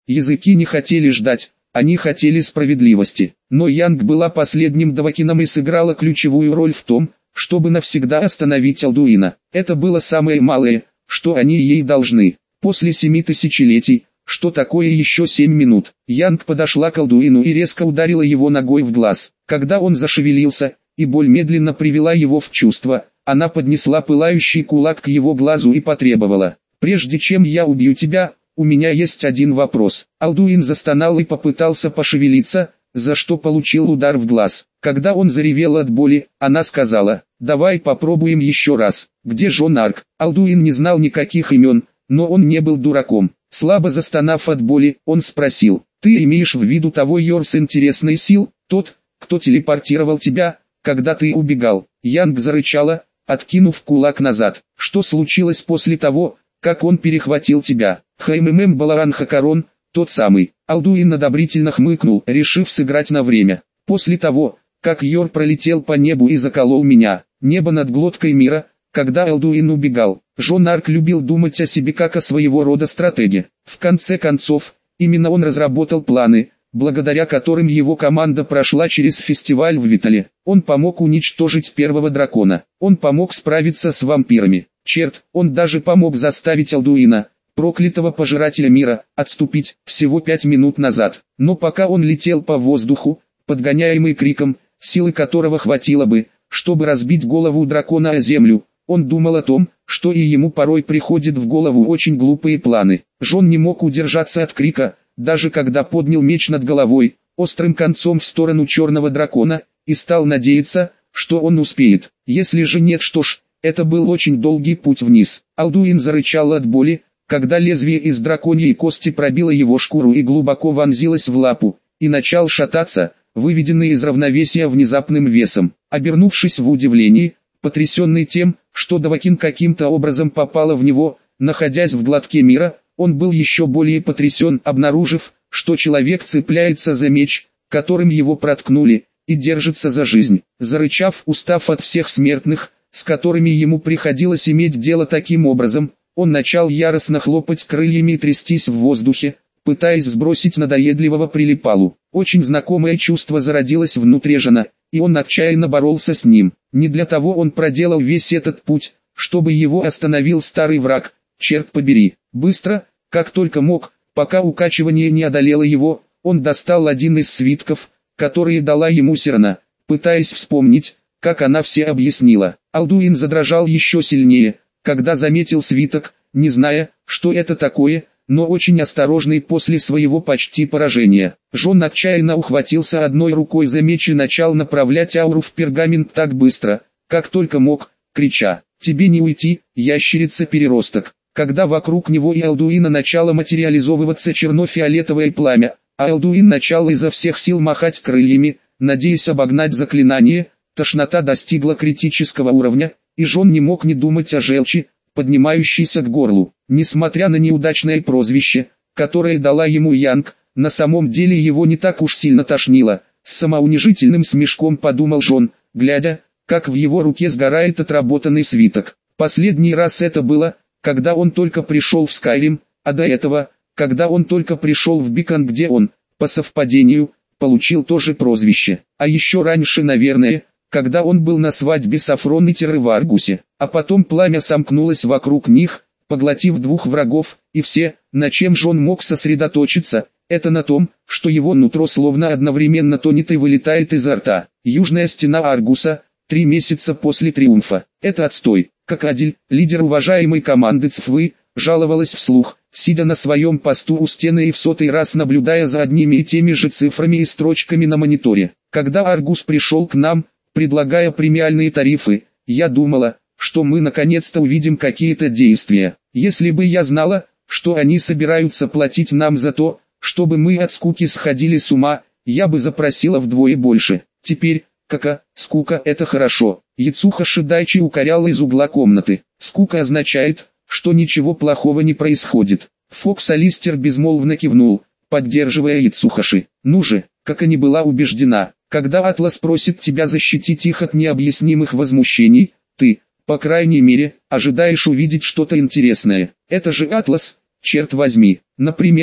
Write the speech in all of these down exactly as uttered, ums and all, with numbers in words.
Языки не хотели ждать, они хотели справедливости. Но Янг была последним Довакином и сыграла ключевую роль в том, чтобы навсегда остановить Алдуина. Это было самое малое, что они ей должны. После семи тысячелетий, что такое еще семь минут, Янг подошла к Алдуину и резко ударила его ногой в глаз. Когда он зашевелился, и боль медленно привела его в чувство, она поднесла пылающий кулак к его глазу и потребовала: «Прежде чем я убью тебя, у меня есть один вопрос». Алдуин застонал и попытался пошевелиться, за что получил удар в глаз. Когда он заревел от боли, она сказала: «Давай попробуем еще раз. Где Жон Арк?» Алдуин не знал никаких имен, но он не был дураком. Слабо застонав от боли, он спросил: «Ты имеешь в виду того Йорс интересной сил, тот, кто телепортировал тебя, когда ты убегал?» Янг зарычала, откинув кулак назад. «Что случилось после того, как он перехватил тебя?» «Хаймэмэм Баларан Хакарон, тот самый». Алдуин одобрительно хмыкнул, решив сыграть на время. «После того, как Йор пролетел по небу и заколол меня, небо над глоткой мира, когда Алдуин убегал, Жон Арк любил думать о себе как о своего рода стратеге. В конце концов, именно он разработал планы, благодаря которым его команда прошла через фестиваль в Витале. Он помог уничтожить первого дракона. Он помог справиться с вампирами. Черт, он даже помог заставить Алдуина, проклятого пожирателя мира, отступить всего пять минут назад. Но пока он летел по воздуху, подгоняемый криком, силы которого хватило бы, чтобы разбить голову дракона о землю, он думал о том, что и ему порой приходят в голову очень глупые планы. Жон не мог удержаться от крика, даже когда поднял меч над головой, острым концом в сторону черного дракона, и стал надеяться, что он успеет. Если же нет, что ж, это был очень долгий путь вниз. Алдуин зарычал от боли, когда лезвие из драконьей кости пробило его шкуру и глубоко вонзилось в лапу, и начал шататься, выведенный из равновесия внезапным весом. Обернувшись в удивлении, потрясенный тем, что Довакин каким-то образом попала в него, находясь в глотке мира, он был еще более потрясен, обнаружив, что человек цепляется за меч, которым его проткнули, и держится за жизнь. Зарычав, устав от всех смертных, с которыми ему приходилось иметь дело таким образом, он начал яростно хлопать крыльями и трястись в воздухе, пытаясь сбросить надоедливого прилипалу. Очень знакомое чувство зародилось внутри Жона, и он отчаянно боролся с ним. Не для того он проделал весь этот путь, чтобы его остановил старый враг. Черт побери, быстро, как только мог, пока укачивание не одолело его, он достал один из свитков, которые дала ему Сирана, пытаясь вспомнить, как она все объяснила. Алдуин задрожал еще сильнее, когда заметил свиток, не зная, что это такое, но очень осторожный после своего почти поражения. Жон отчаянно ухватился одной рукой за меч и начал направлять ауру в пергамент так быстро, как только мог, крича: «Тебе не уйти, ящерица-переросток!» Когда вокруг него и Алдуина начало материализовываться черно-фиолетовое пламя, а Алдуин начал изо всех сил махать крыльями, надеясь обогнать заклинание, тошнота достигла критического уровня, и Жон не мог не думать о желчи, поднимающейся к горлу. Несмотря на неудачное прозвище, которое дала ему Янг, на самом деле его не так уж сильно тошнило. С самоунижительным смешком подумал Жон, глядя, как в его руке сгорает отработанный свиток. Последний раз это было, когда он только пришел в Скайрим, а до этого, когда он только пришел в Бикон, где он, по совпадению, получил то же прозвище. А еще раньше, наверное, когда он был на свадьбе Сафрон и Теры в Аргусе. А потом пламя сомкнулось вокруг них, поглотив двух врагов, и все, на чем Жон мог сосредоточиться, это на том, что его нутро словно одновременно тонет и вылетает изо рта. Южная стена Аргуса, три месяца после триумфа. Это отстой. Кокадель, лидер уважаемой команды ЦФВ, жаловалась вслух, сидя на своем посту у стены и в сотый раз наблюдая за одними и теми же цифрами и строчками на мониторе. Когда Аргус пришел к нам, предлагая премиальные тарифы, я думала, что мы наконец-то увидим какие-то действия. Если бы я знала, что они собираются платить нам за то, чтобы мы от скуки сходили с ума, я бы запросила вдвое больше. Теперь, кака, скука — это хорошо. Яцуха Шидайчи укорял из угла комнаты. Скука означает, что ничего плохого не происходит. Фокс Алистер безмолвно кивнул, поддерживая Яцухаши. Ну же, как и не была убеждена, когда Атлас просит тебя защитить их от необъяснимых возмущений, ты, по крайней мере, ожидаешь увидеть что-то интересное. Это же Атлас, черт возьми. Например,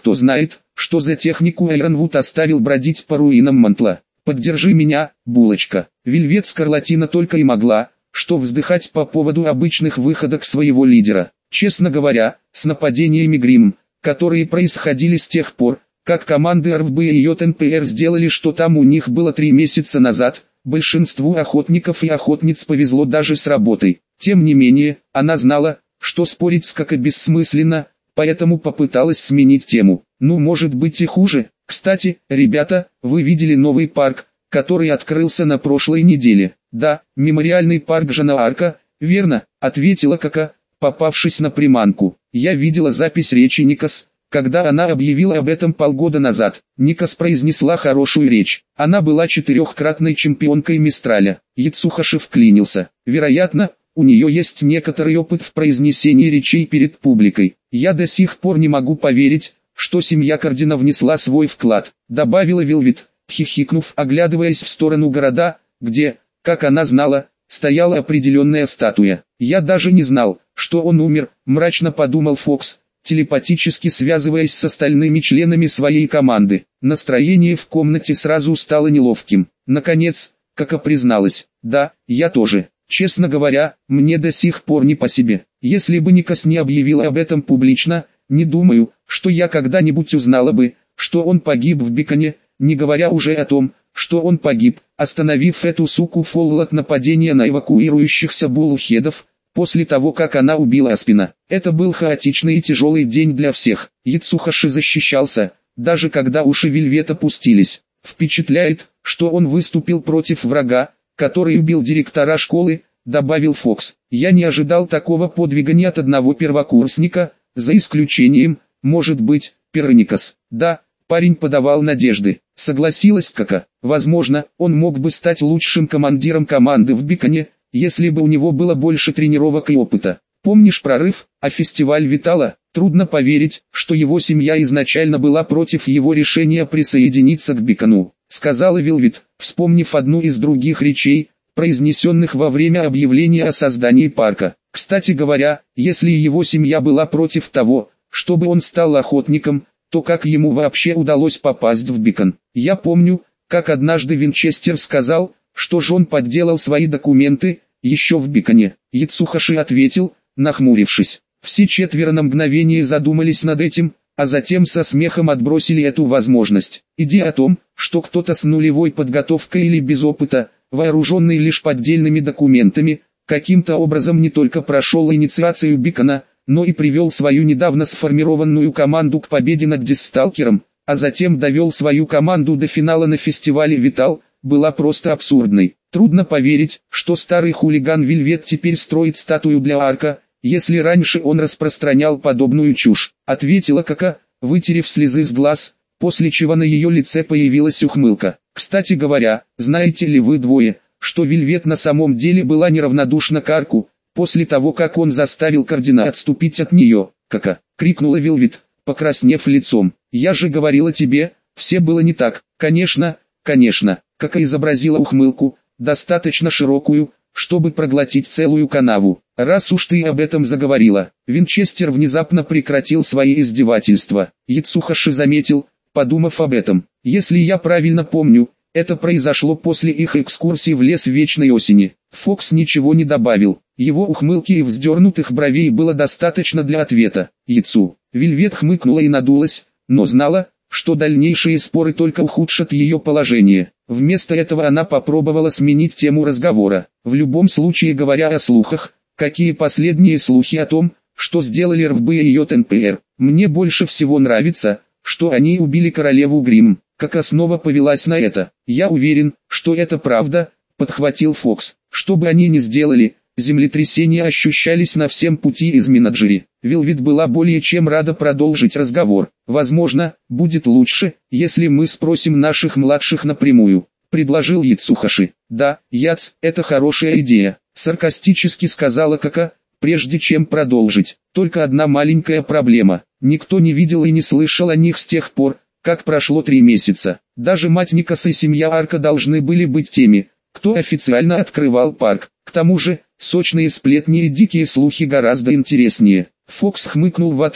кто знает, что за технику Айронвуд оставил бродить по руинам Мантла. Поддержи меня, булочка. Вельвет Скарлатина только и могла, что вздыхать по поводу обычных выходок своего лидера. Честно говоря, с нападениями Гримм, которые происходили с тех пор, как команды эр эф бэ и ай эн пи эр сделали, что там у них было три месяца назад, большинству охотников и охотниц повезло даже с работой. Тем не менее, она знала, что спорить с Коко бессмысленно, поэтому попыталась сменить тему. Ну, может быть и хуже. Кстати, ребята, вы видели новый парк, который открылся на прошлой неделе? Да, мемориальный парк Жанна-Арка, верно, ответила Коко, попавшись на приманку. Я видела запись речи Никос, когда она объявила об этом полгода назад. Никос произнесла хорошую речь. Она была четырехкратной чемпионкой Мистраля. Яцухаши вклинился. Вероятно, у нее есть некоторый опыт в произнесении речей перед публикой. Я до сих пор не могу поверить, что семья Кардина внесла свой вклад, добавила Вилвит, хихикнув, оглядываясь в сторону города, где, как она знала, стояла определенная статуя. Я даже не знал, что он умер, мрачно подумал Фокс, телепатически связываясь с остальными членами своей команды. Настроение в комнате сразу стало неловким. Наконец, Коко призналась, да, я тоже. Честно говоря, мне до сих пор не по себе. Если бы Никос не объявила об этом публично, не думаю, что я когда-нибудь узнала бы, что он погиб в Биконе, не говоря уже о том, что он погиб, остановив эту суку Фолл от нападения на эвакуирующихся буллхедов, после того как она убила Аспина. Это был хаотичный и тяжелый день для всех. Яцухаши защищался, даже когда уши Вельвет опустились. Впечатляет, что он выступил против врага, который убил директора школы, добавил Фокс. Я не ожидал такого подвига ни от одного первокурсника, за исключением, может быть, Пероникас. Да, парень подавал надежды, согласилась Коко. Возможно, он мог бы стать лучшим командиром команды в Биконе, если бы у него было больше тренировок и опыта. Помнишь прорыв, а фестиваль Витала? Трудно поверить, что его семья изначально была против его решения присоединиться к Бикону, сказала Вилвит, вспомнив одну из других речей, произнесенных во время объявления о создании парка. Кстати говоря, если его семья была против того, чтобы он стал охотником, то как ему вообще удалось попасть в Бикон? Я помню, как однажды Винчестер сказал, что Джон подделал свои документы, еще в Биконе. Яцухаши ответил, нахмурившись. Все четверо на мгновение задумались над этим, а затем со смехом отбросили эту возможность. Идея о том, что кто-то с нулевой подготовкой или без опыта, вооруженный лишь поддельными документами, каким-то образом не только прошел инициацию Бикона, но и привел свою недавно сформированную команду к победе над Диссталкером, а затем довел свою команду до финала на фестивале Витал, была просто абсурдной. Трудно поверить, что старый хулиган Вельвет теперь строит статую для Арка, если раньше он распространял подобную чушь, ответила Коко, вытерев слезы с глаз, после чего на ее лице появилась ухмылка. Кстати говоря, знаете ли вы двое, что Вельвет на самом деле была неравнодушна к Арку, после того как он заставил Кардина отступить от нее? Коко, крикнула Вельвет, покраснев лицом. Я же говорила тебе, все было не так. Конечно, конечно, Коко изобразила ухмылку, достаточно широкую, чтобы проглотить целую канаву. Раз уж ты об этом заговорила. Винчестер внезапно прекратил свои издевательства. Яцухаши заметил, подумав об этом. Если я правильно помню, это произошло после их экскурсии в лес Вечной Осени. Фокс ничего не добавил. Его ухмылки и вздернутых бровей было достаточно для ответа. Яцу. Вельвет хмыкнула и надулась, но знала, что дальнейшие споры только ухудшат ее положение. Вместо этого она попробовала сменить тему разговора. В любом случае, говоря о слухах, какие последние слухи о том, что сделали эр эф бэ и ай эн пи эр? Мне больше всего нравится, что они убили королеву Гримм. Коко снова повелась на это. Я уверен, что это правда, подхватил Фокс. Что бы они ни сделали, землетрясения ощущались на всем пути из Минаджери. Вилвит была более чем рада продолжить разговор. Возможно, будет лучше, если мы спросим наших младших напрямую, предложил Яцухаши. Да, Яц, это хорошая идея, саркастически сказала Коко, прежде чем продолжить. Только одна маленькая проблема. Никто не видел и не слышал о них с тех пор, как прошло три месяца. Даже мать Никоса и семья Арка должны были быть теми, кто официально открывал парк. К тому же, сочные сплетни и дикие слухи гораздо интереснее. Фокс хмыкнул в ответ,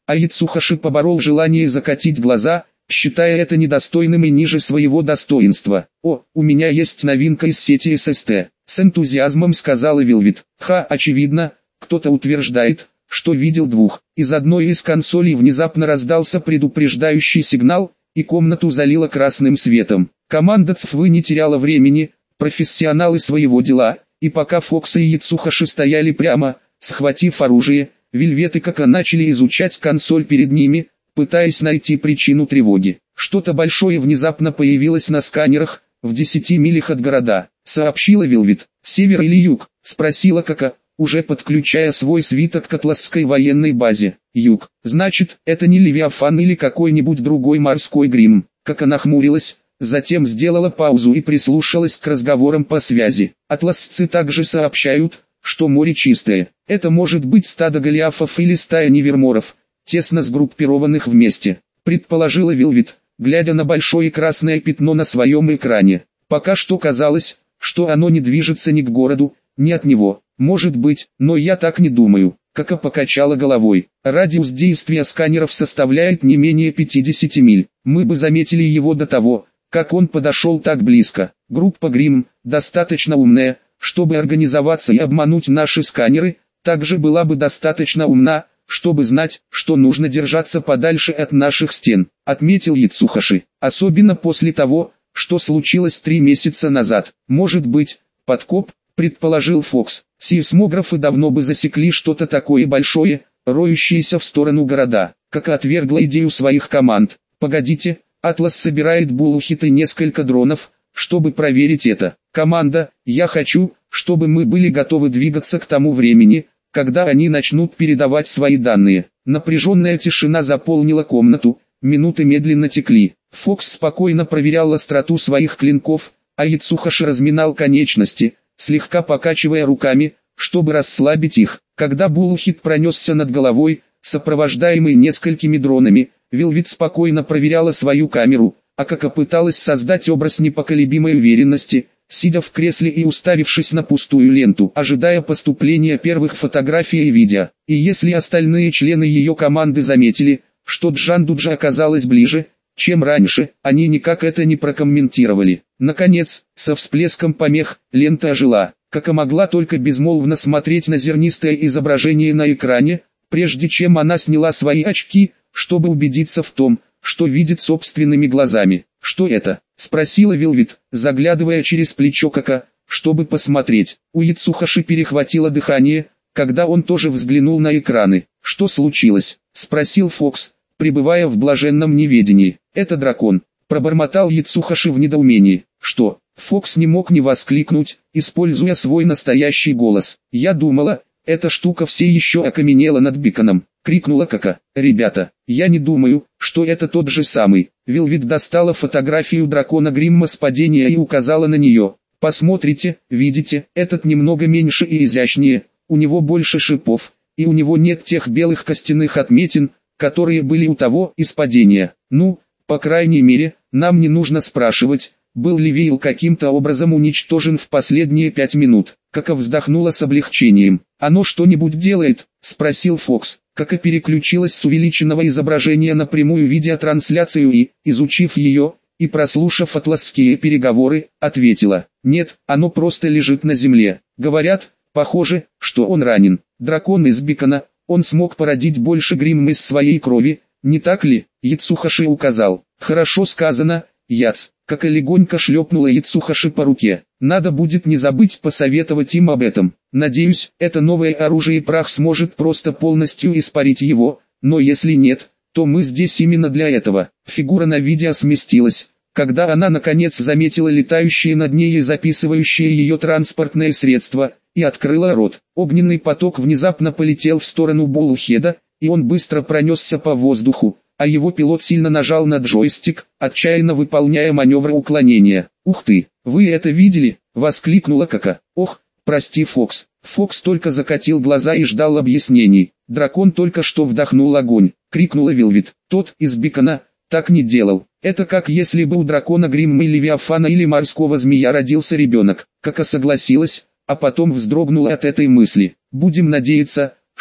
а Яцухаши поборол желание закатить глаза, считая это недостойным и ниже своего достоинства. «О, у меня есть новинка из сети эс эс тэ», — с энтузиазмом сказала Вилвит. «Ха, очевидно, кто-то утверждает, что видел двух». Из одной из консолей внезапно раздался предупреждающий сигнал, и комнату залило красным светом. Команда ЦФВ не теряла времени, профессионалы своего дела, и пока Фокс и Яцухаши стояли прямо, схватив оружие, Вельвет и Коко начали изучать консоль перед ними, пытаясь найти причину тревоги. «Что-то большое внезапно появилось на сканерах, в десяти милях от города», — сообщила Вельвет. «Север или юг?» — спросила Коко, уже подключая свой свиток к атласской военной базе. «Юг. Значит, это не Левиафан или какой-нибудь другой морской грим». Коко нахмурилась, затем сделала паузу и прислушалась к разговорам по связи. «Атласцы также сообщают, что море чистое. Это может быть стадо голиафов или стая неверморов, тесно сгруппированных вместе», — предположила Вилвит, глядя на большое красное пятно на своем экране. Пока что казалось, что оно не движется ни к городу, ни от него. «Может быть, но я так не думаю», — Коко покачала головой. «Радиус действия сканеров составляет не менее пятидесяти миль. Мы бы заметили его до того, как он подошел так близко. Группа Грим, достаточно умная, чтобы организоваться и обмануть наши сканеры, также была бы достаточно умна, чтобы знать, что нужно держаться подальше от наших стен», — отметил Яцухаши. «Особенно после того, что случилось три месяца назад. Может быть, подкоп», — предположил Фокс. «Сейсмографы давно бы засекли что-то такое большое, роющееся в сторону города». Коко отвергла идею своих команд. «Погодите, Атлас собирает Булухит и несколько дронов, чтобы проверить это. Команда, я хочу, чтобы мы были готовы двигаться к тому времени, когда они начнут передавать свои данные». Напряженная тишина заполнила комнату, минуты медленно текли. Фокс спокойно проверял остроту своих клинков, а Яцухаши разминал конечности, слегка покачивая руками, чтобы расслабить их. Когда Булухит пронесся над головой, сопровождаемый несколькими дронами, Вилвит спокойно проверяла свою камеру, а Коко пыталась создать образ непоколебимой уверенности, сидя в кресле и уставившись на пустую ленту, ожидая поступления первых фотографий и видео. И если остальные члены ее команды заметили, что Джандуджа оказалась ближе, чем раньше, они никак это не прокомментировали. Наконец, со всплеском помех, лента ожила. Коко могла только безмолвно смотреть на зернистое изображение на экране, прежде чем она сняла свои очки, чтобы убедиться в том, что видит собственными глазами. «Что это?» — спросила Вилвит, заглядывая через плечо Коко, чтобы посмотреть. У Яцухаши перехватило дыхание, когда он тоже взглянул на экраны. «Что случилось?» — спросил Фокс, пребывая в блаженном неведении. «Это дракон», — пробормотал Яцухаши в недоумении. «Что?» — Фокс не мог не воскликнуть, используя свой настоящий голос. «Я думала, эта штука все еще окаменела над биконом», — крикнула Коко. «Ребята, я не думаю, что это тот же самый». Вилвит достала фотографию дракона Гримма с падения и указала на нее. «Посмотрите, видите, этот немного меньше и изящнее, у него больше шипов, и у него нет тех белых костяных отметин, которые были у того из падения. Ну, по крайней мере, нам не нужно спрашивать, был ли Вейл каким-то образом уничтожен в последние пять минут». Коко вздохнула с облегчением. «Оно что-нибудь делает?» — спросил Фокс. Коко переключилась с увеличенного изображения на прямую видеотрансляцию и, изучив ее, и прослушав атласские переговоры, ответила: «Нет, оно просто лежит на земле. Говорят, похоже, что он ранен. Дракон из бикона, он смог породить больше Гримм из своей крови, не так ли?» Яцухаши указал. «Хорошо сказано, Яц». Коко легонько шлепнула Яцухаши по руке. «Надо будет не забыть посоветовать им об этом. Надеюсь, это новое оружие и прах сможет просто полностью испарить его, но если нет, то мы здесь именно для этого». Фигура на видео сместилась, когда она наконец заметила летающие над ней и записывающие ее транспортное средство, и открыла рот. Огненный поток внезапно полетел в сторону Булухеда, и он быстро пронесся по воздуху, а его пилот сильно нажал на джойстик, отчаянно выполняя маневр уклонения. «Ух ты, вы это видели?» — воскликнула Коко. «Ох, прости, Фокс». Фокс только закатил глаза и ждал объяснений. «Дракон только что вдохнул огонь», — крикнула Вилвит. «Тот из бикона так не делал. Это как если бы у дракона Гримма или Левиафана или морского змея родился ребенок». Коко согласилась, а потом вздрогнула от этой мысли. «Будем надеяться,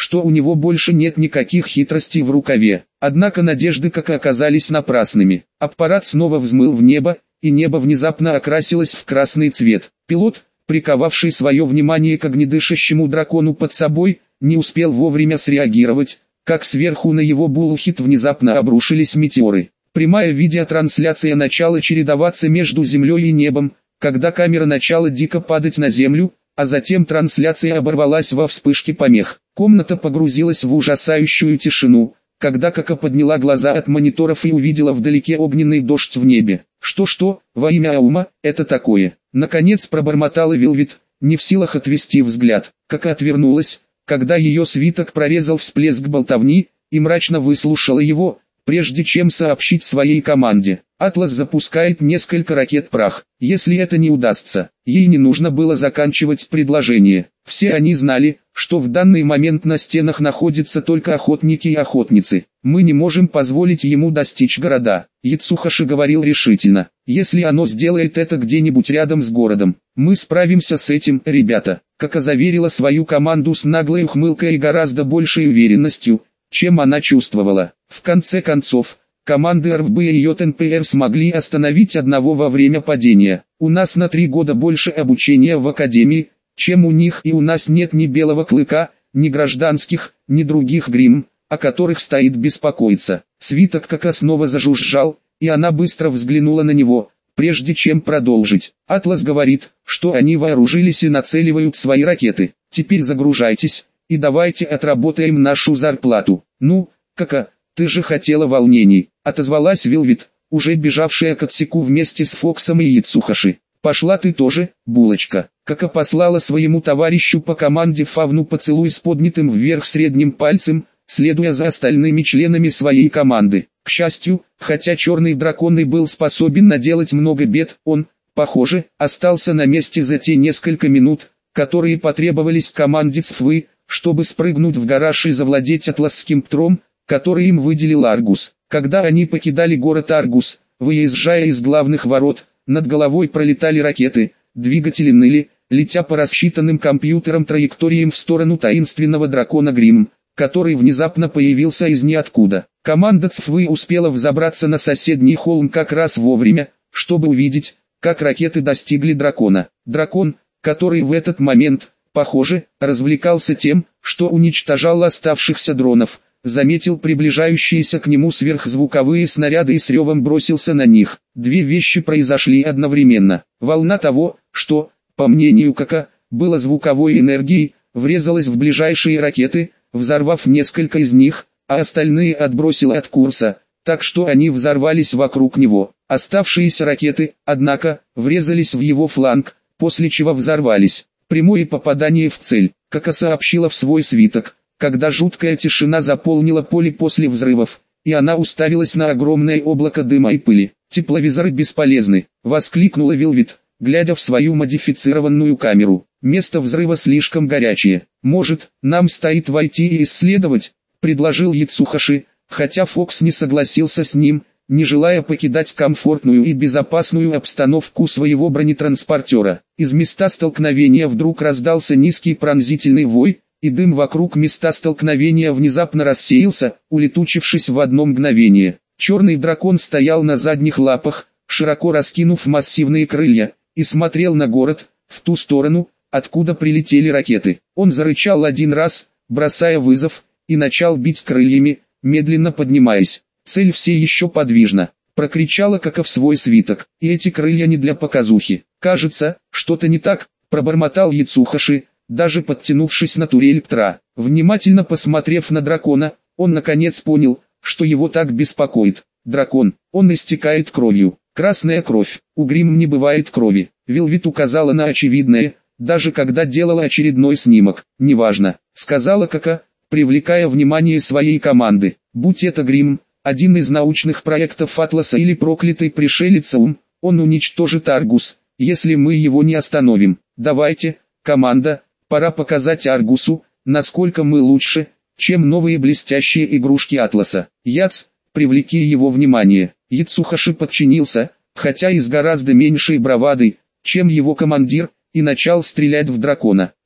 что у него больше нет никаких хитростей в рукаве. Однако надежды как и оказались напрасными. Аппарат снова взмыл в небо, и небо внезапно окрасилось в красный цвет. Пилот, приковавший свое внимание к огнедышащему дракону под собой, не успел вовремя среагировать, как сверху на его булхит внезапно обрушились метеоры. Прямая видеотрансляция начала чередоваться между землей и небом, когда камера начала дико падать на землю, а затем трансляция оборвалась во вспышке помех. Комната погрузилась в ужасающую тишину, когда Коко подняла глаза от мониторов и увидела вдалеке огненный дождь в небе. «Что-что, во имя Аума, это такое?» Наконец пробормотала Вилвит, не в силах отвести взгляд. Коко отвернулась, когда ее свиток прорезал всплеск болтовни, и мрачно выслушала его, прежде чем сообщить своей команде. «Атлас запускает несколько ракет прах. Если это не удастся». Ей не нужно было заканчивать предложение. Все они знали, что в данный момент на стенах находятся только охотники и охотницы. «Мы не можем позволить ему достичь города», — Яцухаши говорил решительно. «Если оно сделает это где-нибудь рядом с городом, мы справимся с этим, ребята», как заверила свою команду с наглой ухмылкой и гораздо большей уверенностью, чем она чувствовала. В конце концов, команды эр эф бэ и ай эн пи эр смогли остановить одного во время падения. «У нас на три года больше обучения в академии, чем у них, и у нас нет ни белого клыка, ни гражданских, ни других грим, о которых стоит беспокоиться». Свиток Коко снова зажужжал, и она быстро взглянула на него, прежде чем продолжить. «Атлас говорит, что они вооружились и нацеливают свои ракеты. Теперь загружайтесь, и давайте отработаем нашу зарплату». «Ну, Коко, ты же хотела волнений», — отозвалась Вилвит, уже бежавшая к отсеку вместе с Фоксом и Яцухаши. «Пошла ты тоже, булочка». Коко послала своему товарищу по команде Фавну поцелуй с поднятым вверх средним пальцем, следуя за остальными членами своей команды. К счастью, хотя черный дракон и был способен наделать много бед, он, похоже, остался на месте за те несколько минут, которые потребовались команде Цфвы, чтобы спрыгнуть в гараж и завладеть атласским птром, который им выделил Аргус. Когда они покидали город Аргус, выезжая из главных ворот, над головой пролетали ракеты, двигатели ныли, летя по рассчитанным компьютерам траекториям в сторону таинственного дракона Грим, который внезапно появился из ниоткуда. Команда Цфвы успела взобраться на соседний холм как раз вовремя, чтобы увидеть, как ракеты достигли дракона. Дракон, который в этот момент, похоже, развлекался тем, что уничтожал оставшихся дронов, заметил приближающиеся к нему сверхзвуковые снаряды и с ревом бросился на них. Две вещи произошли одновременно. Волна того, что, по мнению Коко, было звуковой энергией, врезалась в ближайшие ракеты, взорвав несколько из них, а остальные отбросила от курса, так что они взорвались вокруг него. Оставшиеся ракеты, однако, врезались в его фланг, после чего взорвались. Прямое попадание в цель, Коко сообщила в свой свиток, когда жуткая тишина заполнила поле после взрывов, и она уставилась на огромное облако дыма и пыли. «Тепловизоры бесполезны», — воскликнула Вилвит, глядя в свою модифицированную камеру. «Место взрыва слишком горячее. Может, нам стоит войти и исследовать?» — предложил Яцухаши, хотя Фокс не согласился с ним, не желая покидать комфортную и безопасную обстановку своего бронетранспортера. Из места столкновения вдруг раздался низкий пронзительный вой, и дым вокруг места столкновения внезапно рассеялся, улетучившись в одно мгновение. Черный дракон стоял на задних лапах, широко раскинув массивные крылья, и смотрел на город, в ту сторону, откуда прилетели ракеты. Он зарычал один раз, бросая вызов, и начал бить крыльями, медленно поднимаясь. «Цель все еще подвижна», — прокричала Коко в свой свиток. «И эти крылья не для показухи. Кажется, что-то не так», — пробормотал Яцухаши, даже подтянувшись на турель Птра. Внимательно посмотрев на дракона, он наконец понял, что его так беспокоит. Дракон, он истекает кровью. Красная кровь. У Грим не бывает крови. Вилвит указала на очевидное, даже когда делала очередной снимок. «Неважно», — сказала Коко, привлекая внимание своей команды. «Будь это Грим, один из научных проектов Атласа или проклятый пришелец Ум, он уничтожит Аргус, если мы его не остановим. Давайте, команда, пора показать Аргусу, насколько мы лучше, чем новые блестящие игрушки Атласа». «Яц, привлеки его внимание». Яцухаши подчинился, хотя и с гораздо меньшей бравадой, чем его командир, и начал стрелять в дракона.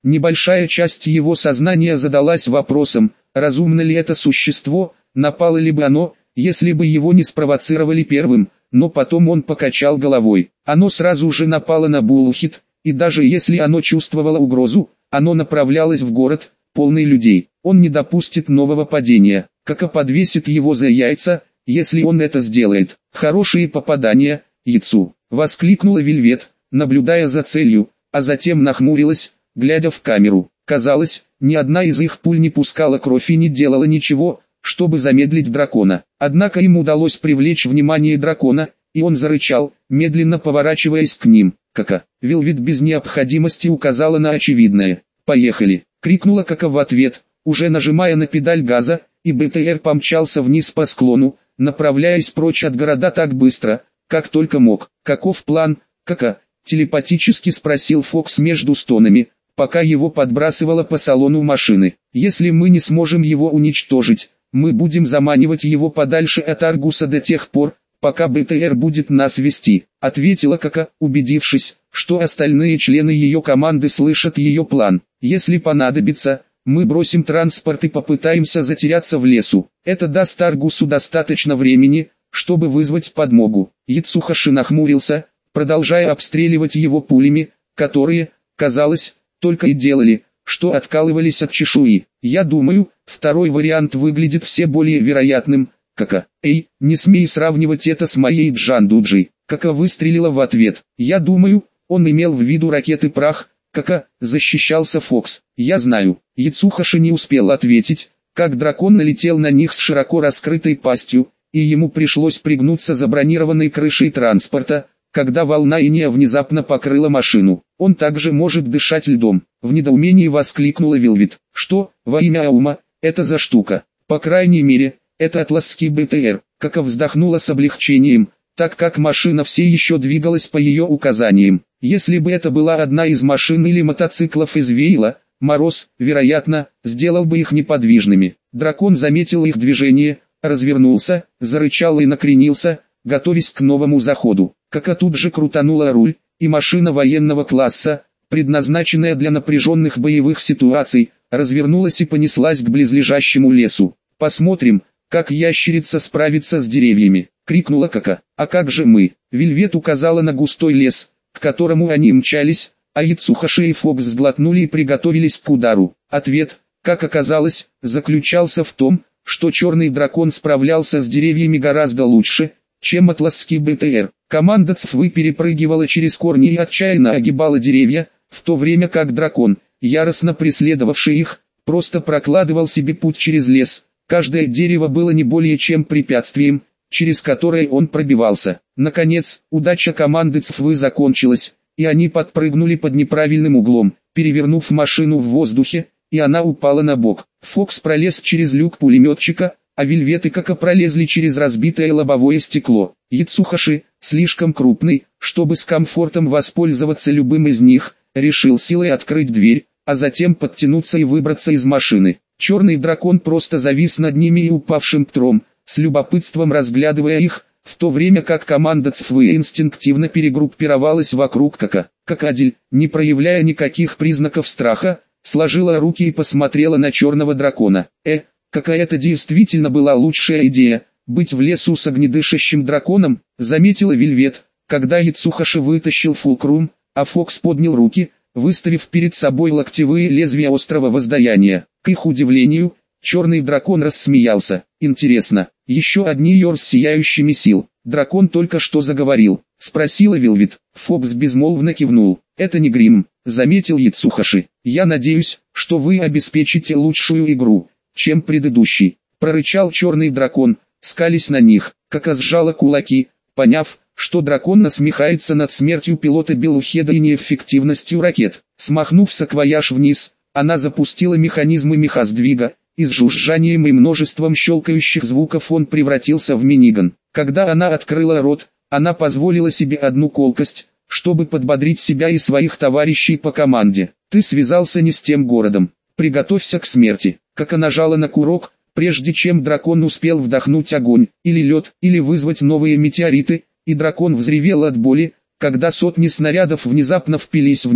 Небольшая часть его сознания задалась вопросом, разумно ли это существо, напало ли бы оно, если бы его не спровоцировали первым, но потом он покачал головой. Оно сразу же напало на Булхит, и даже если оно чувствовало угрозу, оно направлялось в город, полный людей. Он не допустит нового падения, как подвесит его за яйца, если он это сделает. Хорошие попадания, Яцу, воскликнула Вельвет, наблюдая за целью, а затем нахмурилась, глядя в камеру. Казалось, ни одна из их пуль не пускала кровь и не делала ничего, чтобы замедлить дракона. Однако им удалось привлечь внимание дракона, и он зарычал, медленно поворачиваясь к ним. Кака, Вельвет без необходимости указала на очевидное. «Поехали!» — крикнула Кака в ответ, уже нажимая на педаль газа, и БТР помчался вниз по склону, направляясь прочь от города так быстро, как только мог. «Каков план, Кака?» — телепатически спросил Фокс между стонами, пока его подбрасывало по салону машины. «Если мы не сможем его уничтожить, мы будем заманивать его подальше от Аргуса до тех пор, пока БТР будет нас вести», — ответила Кака, убедившись, что остальные члены ее команды слышат ее план. «Если понадобится, мы бросим транспорт и попытаемся затеряться в лесу. Это даст Аргусу достаточно времени, чтобы вызвать подмогу». Яцухаши нахмурился, продолжая обстреливать его пулями, которые, казалось, только и делали, что откалывались от чешуи. «Я думаю, второй вариант выглядит все более вероятным, Кака. Эй, не смей сравнивать это с моей Джандуджи». Кака выстрелила в ответ. «Я думаю, он имел в виду ракеты прах, Кака», защищался Фокс. «Я знаю». Яцухаши не успел ответить, как дракон налетел на них с широко раскрытой пастью, и ему пришлось пригнуться за бронированной крышей транспорта, когда волна иния внезапно покрыла машину. «Он также может дышать льдом», — в недоумении воскликнула Вельвет. «Что, во имя Аума, это за штука?» «По крайней мере, это атласский БТР», — Кака вздохнула с облегчением, так как машина все еще двигалась по ее указаниям. Если бы это была одна из машин или мотоциклов из Вейла, Мороз, вероятно, сделал бы их неподвижными. Дракон заметил их движение, развернулся, зарычал и накренился, готовясь к новому заходу. Кака тут же крутанула руль, и машина военного класса, предназначенная для напряженных боевых ситуаций, развернулась и понеслась к близлежащему лесу. «Посмотрим, как ящерица справится с деревьями», — крикнула Кака. «А как же мы?» Вельвет указала на густой лес, к которому они мчались, а Яцухаши и Фокс сглотнули и приготовились к удару. Ответ, как оказалось, заключался в том, что черный дракон справлялся с деревьями гораздо лучше, чем атласский БТР. Команда Цфвы перепрыгивала через корни и отчаянно огибала деревья, в то время как дракон, яростно преследовавший их, просто прокладывал себе путь через лес. Каждое дерево было не более чем препятствием, через которое он пробивался. Наконец, удача команды Цфвы закончилась, и они подпрыгнули под неправильным углом, перевернув машину в воздухе, и она упала на бок. Фокс пролез через люк пулеметчика, а Вельвет и Кака пролезли через разбитое лобовое стекло. Яцухаши, слишком крупный, чтобы с комфортом воспользоваться любым из них, решил силой открыть дверь, а затем подтянуться и выбраться из машины. Черный дракон просто завис над ними и упавшим птром, с любопытством разглядывая их, в то время как команда Цфвы инстинктивно перегруппировалась вокруг Кака. Какадель, не проявляя никаких признаков страха, сложила руки и посмотрела на черного дракона. «Э, какая-то действительно была лучшая идея, быть в лесу с огнедышащим драконом», заметила Вельвет, когда Яцухаши вытащил фулкрум, а Фокс поднял руки, выставив перед собой локтевые лезвия острого воздаяния. К их удивлению, черный дракон рассмеялся. «Интересно, еще одни Йор с сияющими сил. Дракон только что заговорил?» — спросила Вельвет. Фокс безмолвно кивнул. «Это не грим», — заметил Яцухаши. «Я надеюсь, что вы обеспечите лучшую игру, чем предыдущий», — прорычал черный дракон, скались на них. Кака сжала кулаки, поняв, что дракон насмехается над смертью пилота Белухеда и неэффективностью ракет. Смахнув саквояж вниз, она запустила механизмы мехосдвига, и с жужжанием и множеством щелкающих звуков он превратился в миниган. Когда она открыла рот, она позволила себе одну колкость, чтобы подбодрить себя и своих товарищей по команде. «Ты связался не с тем городом. Приготовься к смерти». Кака нажала на курок, прежде чем дракон успел вдохнуть огонь, или лед, или вызвать новые метеориты, и дракон взревел от боли, когда сотни снарядов внезапно впились в него,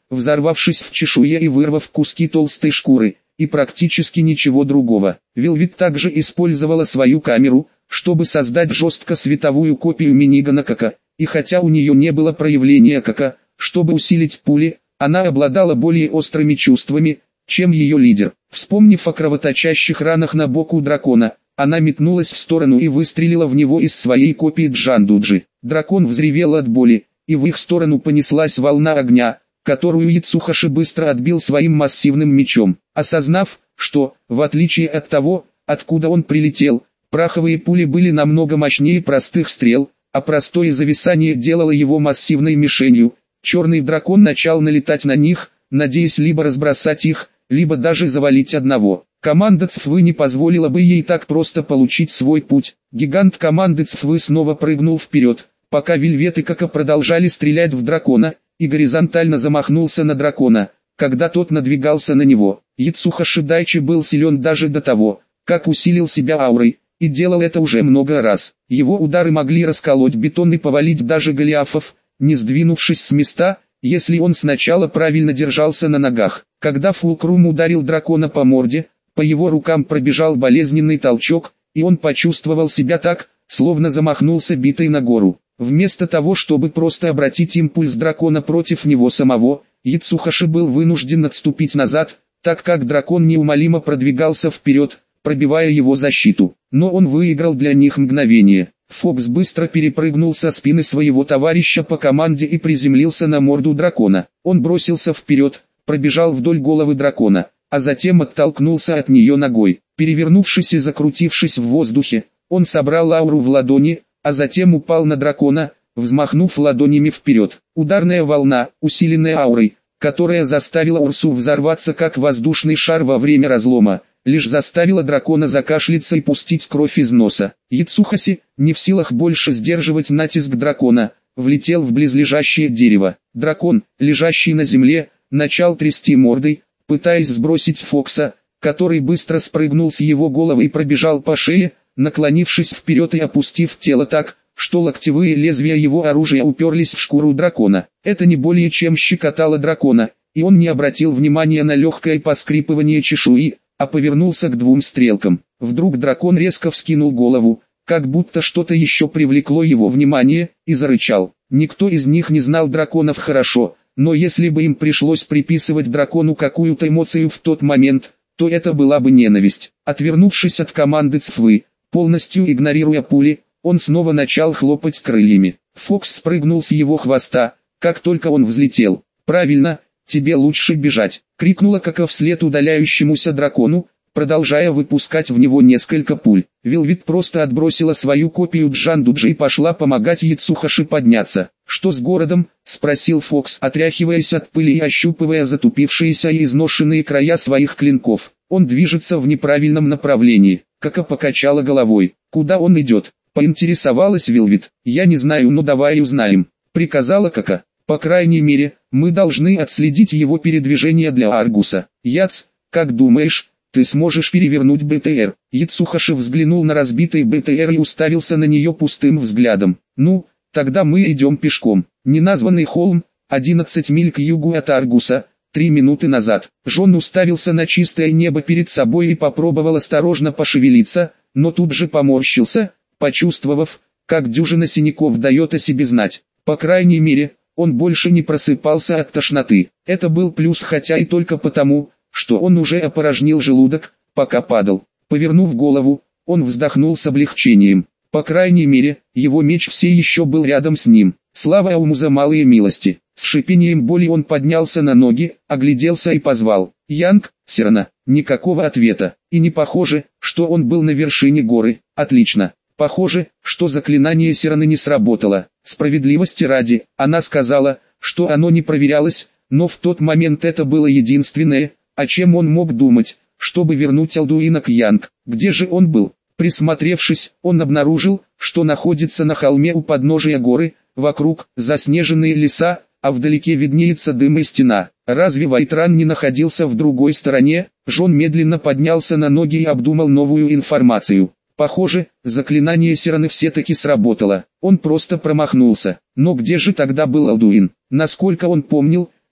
взорвавшись в чешуе и вырвав куски толстой шкуры, и практически ничего другого. Вилвит также использовала свою камеру, чтобы создать жестко световую копию минигана Кака, и хотя у нее не было проявления Кака, чтобы усилить пули, она обладала более острыми чувствами, чем ее лидер. Вспомнив о кровоточащих ранах на боку дракона, она метнулась в сторону и выстрелила в него из своей копии Джандуджи. Дракон взревел от боли, и в их сторону понеслась волна огня, которую Яцухаши быстро отбил своим массивным мечом. Осознав, что, в отличие от того, откуда он прилетел, пороховые пули были намного мощнее простых стрел, а простое зависание делало его массивной мишенью, черный дракон начал налетать на них, надеясь либо разбросать их, либо даже завалить одного. Команда Цфвы не позволила бы ей так просто получить свой путь. Гигант команды Цфвы снова прыгнул вперед, пока Вельвет и Кака продолжали стрелять в дракона, и горизонтально замахнулся на дракона, когда тот надвигался на него. Яцухаши Дайчи был силен даже до того, как усилил себя аурой, и делал это уже много раз. Его удары могли расколоть бетон и повалить даже голиафов, не сдвинувшись с места, если он сначала правильно держался на ногах. Когда Фулкрум ударил дракона по морде, по его рукам пробежал болезненный толчок, и он почувствовал себя так, словно замахнулся битой на гору. Вместо того, чтобы просто обратить импульс дракона против него самого, Яцухаши был вынужден отступить назад, так как дракон неумолимо продвигался вперед, пробивая его защиту. Но он выиграл для них мгновение. Фокс быстро перепрыгнул со спины своего товарища по команде и приземлился на морду дракона. Он бросился вперед, пробежал вдоль головы дракона, а затем оттолкнулся от нее ногой. Перевернувшись и закрутившись в воздухе, он собрал ауру в ладони, а затем упал на дракона, взмахнув ладонями вперед. Ударная волна, усиленная аурой, которая заставила Урсу взорваться как воздушный шар во время разлома, лишь заставила дракона закашляться и пустить кровь из носа. Яцухаси, не в силах больше сдерживать натиск дракона, влетел в близлежащее дерево. Дракон, лежащий на земле, начал трясти мордой, пытаясь сбросить Фокса, который быстро спрыгнул с его головы и пробежал по шее, наклонившись вперед и опустив тело так, что локтевые лезвия его оружия уперлись в шкуру дракона. Это не более чем щекотало дракона, и он не обратил внимания на легкое поскрипывание чешуи, а повернулся к двум стрелкам. Вдруг дракон резко вскинул голову, как будто что-то еще привлекло его внимание, и зарычал. Никто из них не знал драконов хорошо, но если бы им пришлось приписывать дракону какую-то эмоцию в тот момент, то это была бы ненависть. Отвернувшись от команды Цфвы, полностью игнорируя пули, он снова начал хлопать крыльями. Фокс спрыгнул с его хвоста, как только он взлетел. «Правильно, тебе лучше бежать», — крикнула Кака вслед удаляющемуся дракону, продолжая выпускать в него несколько пуль. Вилвит просто отбросила свою копию Джандуджи и пошла помогать Яцухаши подняться. «Что с городом?» — спросил Фокс, отряхиваясь от пыли и ощупывая затупившиеся и изношенные края своих клинков. «Он движется в неправильном направлении». Кака покачала головой. «Куда он идет?» — поинтересовалась Вилвит. «Я не знаю, но давай узнаем», — приказала Кака. «По крайней мере, мы должны отследить его передвижение для Аргуса. Яц, как думаешь, ты сможешь перевернуть БТР?» Яцухаши взглянул на разбитый БТР и уставился на нее пустым взглядом. «Ну, тогда мы идем пешком. Неназванный холм, одиннадцать миль к югу от Аргуса, три минуты назад». Джон уставился на чистое небо перед собой и попробовал осторожно пошевелиться, но тут же поморщился, почувствовав, как дюжина синяков дает о себе знать. По крайней мере, он больше не просыпался от тошноты. Это был плюс, хотя и только потому, что он уже опорожнил желудок, пока падал. Повернув голову, он вздохнул с облегчением. По крайней мере, его меч все еще был рядом с ним. Слава Ауму за малые милости. С шипением боли он поднялся на ноги, огляделся и позвал. «Янг, Сирана». Никакого ответа. И не похоже, что он был на вершине горы. Отлично. Похоже, что заклинание Сираны не сработало. Справедливости ради, она сказала, что оно не проверялось, но в тот момент это было единственное, о чем он мог думать, чтобы вернуть Алдуина к Янг. Где же он был? Присмотревшись, он обнаружил, что находится на холме у подножия горы, вокруг заснеженные леса, а вдалеке виднеется дым и стена. Разве Вайтран не находился в другой стороне? Джон медленно поднялся на ноги и обдумал новую информацию. Похоже, заклинание Сираны все-таки сработало. Он просто промахнулся. Но где же тогда был Алдуин? Насколько он помнил,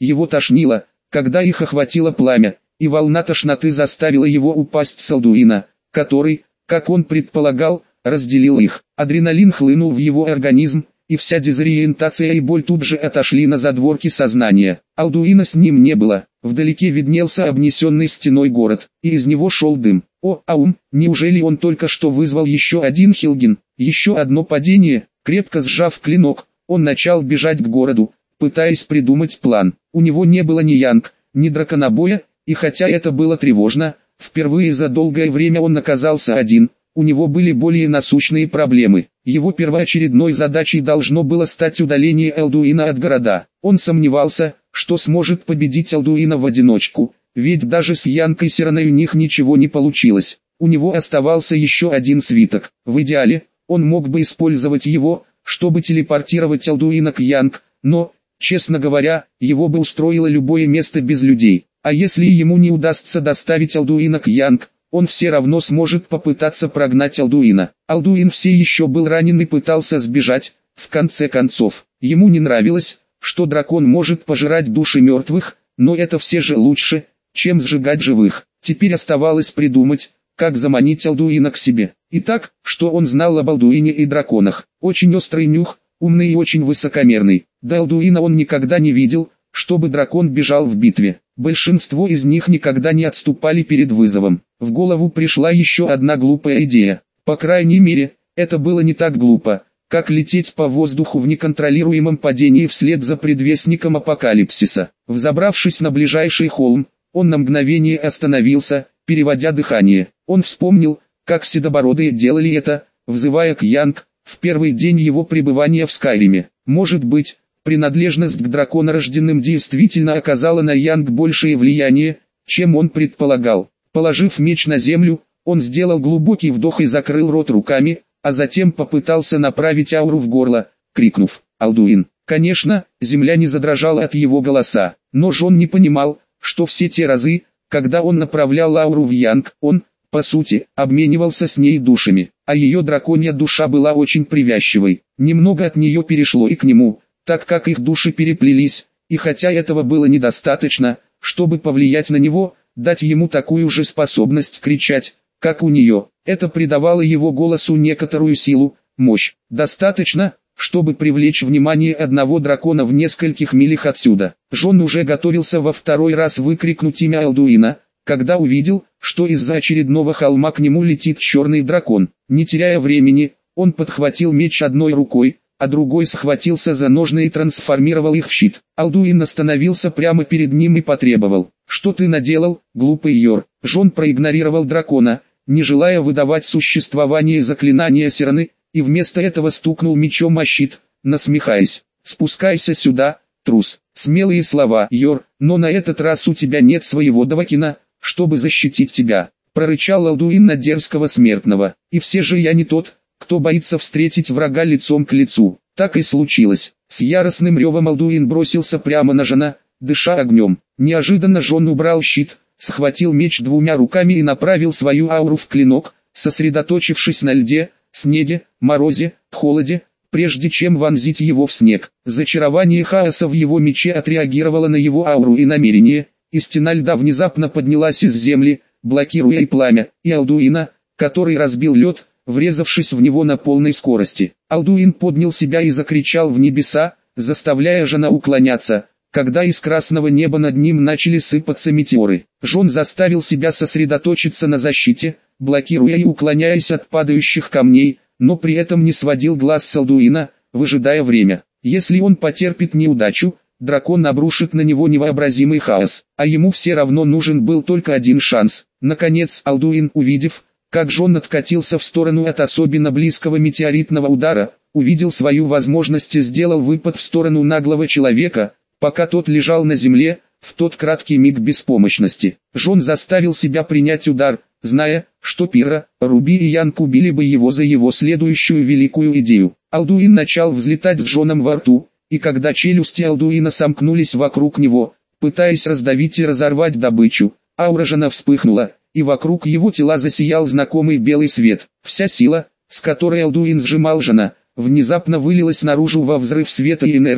его тошнило, когда их охватило пламя, и волна тошноты заставила его упасть с Алдуина, который, как он предполагал, разделил их. Адреналин хлынул в его организм, и вся дезориентация и боль тут же отошли на задворки сознания. Алдуина с ним не было, вдалеке виднелся обнесенный стеной город, и из него шел дым. О, аум, неужели он только что вызвал еще один Хилгин? Еще одно падение, крепко сжав клинок, он начал бежать к городу, пытаясь придумать план. У него не было ни янг, ни драконобоя, и хотя это было тревожно, впервые за долгое время он оказался один. У него были более насущные проблемы. Его первоочередной задачей должно было стать удаление Алдуина от города. Он сомневался, что сможет победить Алдуина в одиночку, ведь даже с Янкой Сираной у них ничего не получилось. У него оставался еще один свиток. В идеале, он мог бы использовать его, чтобы телепортировать Алдуина к Янг, но, честно говоря, его бы устроило любое место без людей. А если ему не удастся доставить Алдуина к Янг, он все равно сможет попытаться прогнать Алдуина. Алдуин все еще был ранен и пытался сбежать. В конце концов, ему не нравилось, что дракон может пожирать души мертвых, но это все же лучше, чем сжигать живых. Теперь оставалось придумать, как заманить Алдуина к себе. Итак, что он знал об Алдуине и драконах? Очень острый нюх, умный и очень высокомерный. До Алдуина он никогда не видел, чтобы дракон бежал в битве. Большинство из них никогда не отступали перед вызовом. В голову пришла еще одна глупая идея. По крайней мере, это было не так глупо, как лететь по воздуху в неконтролируемом падении вслед за предвестником апокалипсиса. Взобравшись на ближайший холм, он на мгновение остановился, переводя дыхание. Он вспомнил, как седобородые делали это, взывая к Янг, в первый день его пребывания в Скайриме. Может быть, принадлежность к драконорожденным действительно оказала на Янг большее влияние, чем он предполагал. Положив меч на землю, он сделал глубокий вдох и закрыл рот руками, а затем попытался направить ауру в горло, крикнув «Алдуин». Конечно, земля не задрожала от его голоса, но Жон не понимал, что все те разы, когда он направлял ауру в Янг, он, по сути, обменивался с ней душами, а ее драконья душа была очень привязчивой. Немного от нее перешло и к нему, так как их души переплелись, и хотя этого было недостаточно, чтобы повлиять на него, дать ему такую же способность кричать, как у нее, это придавало его голосу некоторую силу, мощь. Достаточно, чтобы привлечь внимание одного дракона в нескольких милях отсюда. Жон уже готовился во второй раз выкрикнуть имя Алдуина, когда увидел, что из-за очередного холма к нему летит черный дракон. Не теряя времени, он подхватил меч одной рукой, а другой схватился за ножны и трансформировал их в щит. Алдуин остановился прямо перед ним и потребовал: «Что ты наделал, глупый Йор?» Жон проигнорировал дракона, не желая выдавать существование заклинания Сираны, и вместо этого стукнул мечом о щит, насмехаясь: «Спускайся сюда, трус». Смелые слова, Йор, но на этот раз у тебя нет своего Давакина, чтобы защитить тебя, прорычал Алдуин на дерзкого смертного. И все же я не тот, кто боится встретить врага лицом к лицу. Так и случилось. С яростным ревом Алдуин бросился прямо на Жона, дыша огнем. Неожиданно Жон убрал щит, схватил меч двумя руками и направил свою ауру в клинок, сосредоточившись на льде, снеге, морозе, холоде, прежде чем вонзить его в снег. Зачарование хаоса в его мече отреагировало на его ауру и намерение, и стена льда внезапно поднялась из земли, блокируя и пламя, и Алдуина, который разбил лед, врезавшись в него на полной скорости. Алдуин поднял себя и закричал в небеса, заставляя Жона уклоняться, когда из красного неба над ним начали сыпаться метеоры. Жон заставил себя сосредоточиться на защите, блокируя и уклоняясь от падающих камней, но при этом не сводил глаз с Алдуина, выжидая время. Если он потерпит неудачу, дракон обрушит на него невообразимый хаос, а ему все равно нужен был только один шанс. Наконец Алдуин, увидев, как Жон откатился в сторону от особенно близкого метеоритного удара, увидел свою возможность и сделал выпад в сторону наглого человека, пока тот лежал на земле, в тот краткий миг беспомощности. Жон заставил себя принять удар, зная, что Пира, Руби и Янг убили бы его за его следующую великую идею. Алдуин начал взлетать с Жоном во рту, и когда челюсти Алдуина сомкнулись вокруг него, пытаясь раздавить и разорвать добычу, аура Жона вспыхнула, и вокруг его тела засиял знакомый белый свет. Вся сила, с которой Алдуин сжимал Жона, внезапно вылилась наружу во взрыв света и энергии,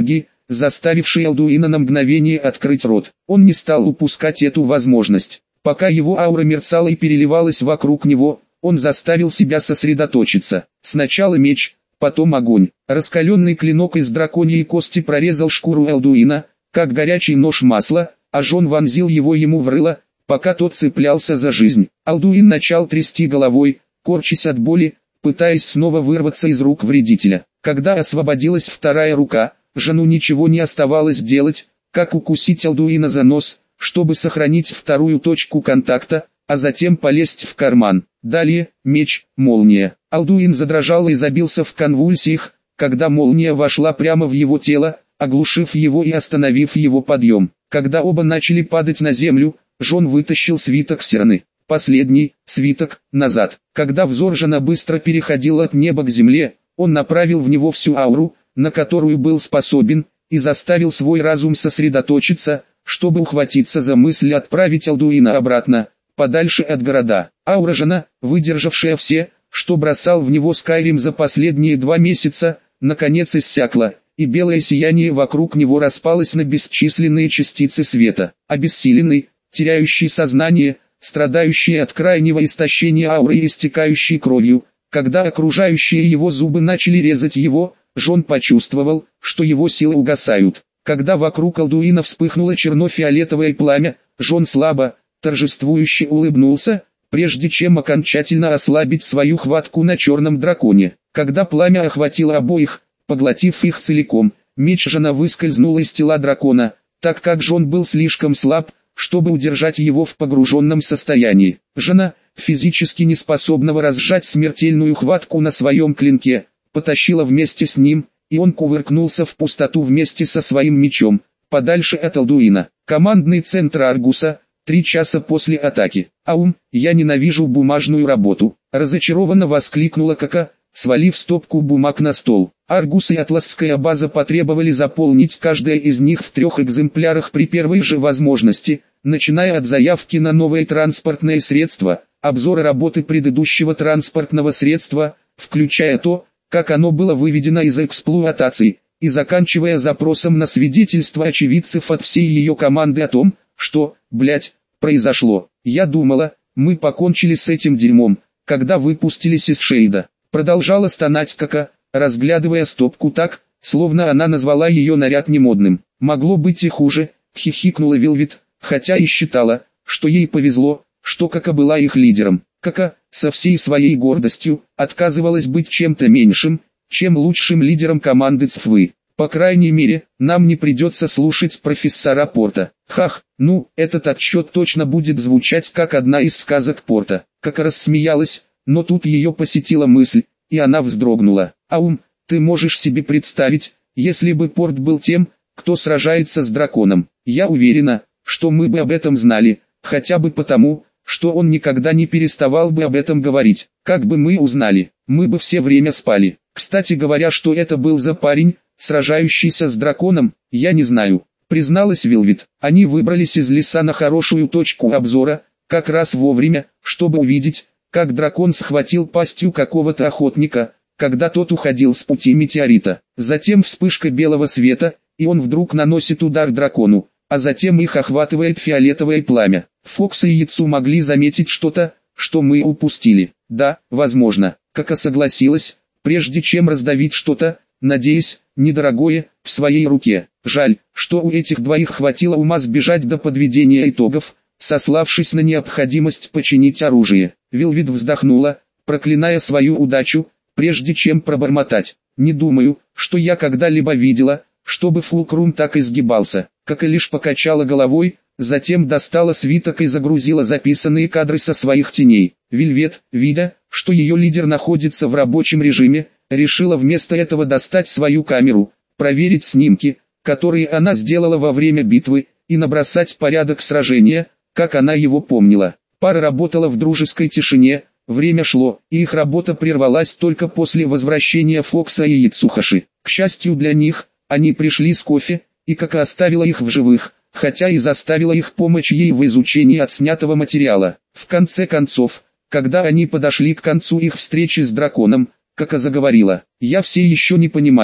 заставивший Алдуина на мгновение открыть рот. Он не стал упускать эту возможность. Пока его аура мерцала и переливалась вокруг него, он заставил себя сосредоточиться. Сначала меч, потом огонь. Раскаленный клинок из драконьей кости прорезал шкуру Алдуина, как горячий нож масла, а Жон вонзил его ему в рыло, пока тот цеплялся за жизнь. Алдуин начал трясти головой, корчась от боли, пытаясь снова вырваться из рук вредителя. Когда освободилась вторая рука, Жону ничего не оставалось делать, как укусить Алдуина за нос, чтобы сохранить вторую точку контакта, а затем полезть в карман. Далее, меч, молния. Алдуин задрожал и забился в конвульсиях, когда молния вошла прямо в его тело, оглушив его и остановив его подъем. Когда оба начали падать на землю, Жон вытащил свиток Сираны. Последний, свиток, назад. Когда взор Жона быстро переходил от неба к земле, он направил в него всю ауру, на которую был способен, и заставил свой разум сосредоточиться, чтобы ухватиться за мысль отправить Алдуина обратно, подальше от города. Аура Жона, выдержавшая все, что бросал в него Скайрим за последние два месяца, наконец иссякла, и белое сияние вокруг него распалось на бесчисленные частицы света. Обессиленный, теряющий сознание, страдающий от крайнего истощения ауры и истекающий кровью, когда окружающие его зубы начали резать его, Жон почувствовал, что его силы угасают. Когда вокруг Алдуина вспыхнуло черно-фиолетовое пламя, Жон слабо, торжествующе улыбнулся, прежде чем окончательно ослабить свою хватку на черном драконе. Когда пламя охватило обоих, поглотив их целиком, меч Жона выскользнул из тела дракона, так как Жон был слишком слаб, чтобы удержать его в погруженном состоянии. Жона, физически неспособного разжать смертельную хватку на своем клинке, потащила вместе с ним, и он кувыркнулся в пустоту вместе со своим мечом, подальше от Алдуина. Командный центр Аргуса, три часа после атаки. «Аум, я ненавижу бумажную работу», — разочарованно воскликнула Кака, свалив стопку бумаг на стол. Аргус и Атласская база потребовали заполнить каждая из них в трех экземплярах при первой же возможности, начиная от заявки на новое транспортное средство, обзора работы предыдущего транспортного средства, включая то, как оно было выведено из эксплуатации, и заканчивая запросом на свидетельство очевидцев от всей ее команды о том, что, блять, произошло. «Я думала, мы покончили с этим дерьмом, когда выпустились из Шейда», продолжала стонать Кака, разглядывая стопку так, словно она назвала ее наряд немодным. «Могло быть и хуже», хихикнула Вилвит, хотя и считала, что ей повезло, что Кака была их лидером. Кака, со всей своей гордостью, отказывалась быть чем-то меньшим, чем лучшим лидером команды ЦФВы. «По крайней мере, нам не придется слушать профессора Порта». «Хах, ну, этот отчет точно будет звучать как одна из сказок Порта». Кака рассмеялась, но тут ее посетила мысль, и она вздрогнула. «Аум, ты можешь себе представить, если бы Порт был тем, кто сражается с драконом? Я уверена, что мы бы об этом знали, хотя бы потому, что он никогда не переставал бы об этом говорить. Как бы мы узнали, мы бы все время спали. Кстати говоря, что это был за парень, сражающийся с драконом, я не знаю», призналась Вилвит. Они выбрались из леса на хорошую точку обзора, как раз вовремя, чтобы увидеть, как дракон схватил пастью какого-то охотника, когда тот уходил с пути метеорита. Затем вспышка белого света, и он вдруг наносит удар дракону, а затем их охватывает фиолетовое пламя. Фокс и Яцу могли заметить что-то, что мы упустили. Да, возможно, Кака согласилась, прежде чем раздавить что-то, надеясь, недорогое, в своей руке. Жаль, что у этих двоих хватило ума сбежать до подведения итогов, сославшись на необходимость починить оружие. Вилвит вздохнула, проклиная свою удачу, прежде чем пробормотать. «Не думаю, что я когда-либо видела, чтобы Фулкрум так изгибался». Кака лишь покачала головой, затем достала свиток и загрузила записанные кадры со своих теней. Вильвет, видя, что ее лидер находится в рабочем режиме, решила вместо этого достать свою камеру, проверить снимки, которые она сделала во время битвы, и набросать порядок сражения, как она его помнила. Пара работала в дружеской тишине, время шло, и их работа прервалась только после возвращения Фокса и Яцухаши. К счастью для них, они пришли с кофе, и Кака оставила их в живых, хотя и заставила их помочь ей в изучении отснятого материала. В конце концов, когда они подошли к концу их встречи с драконом, Кака заговорила. «Я все еще не понимаю,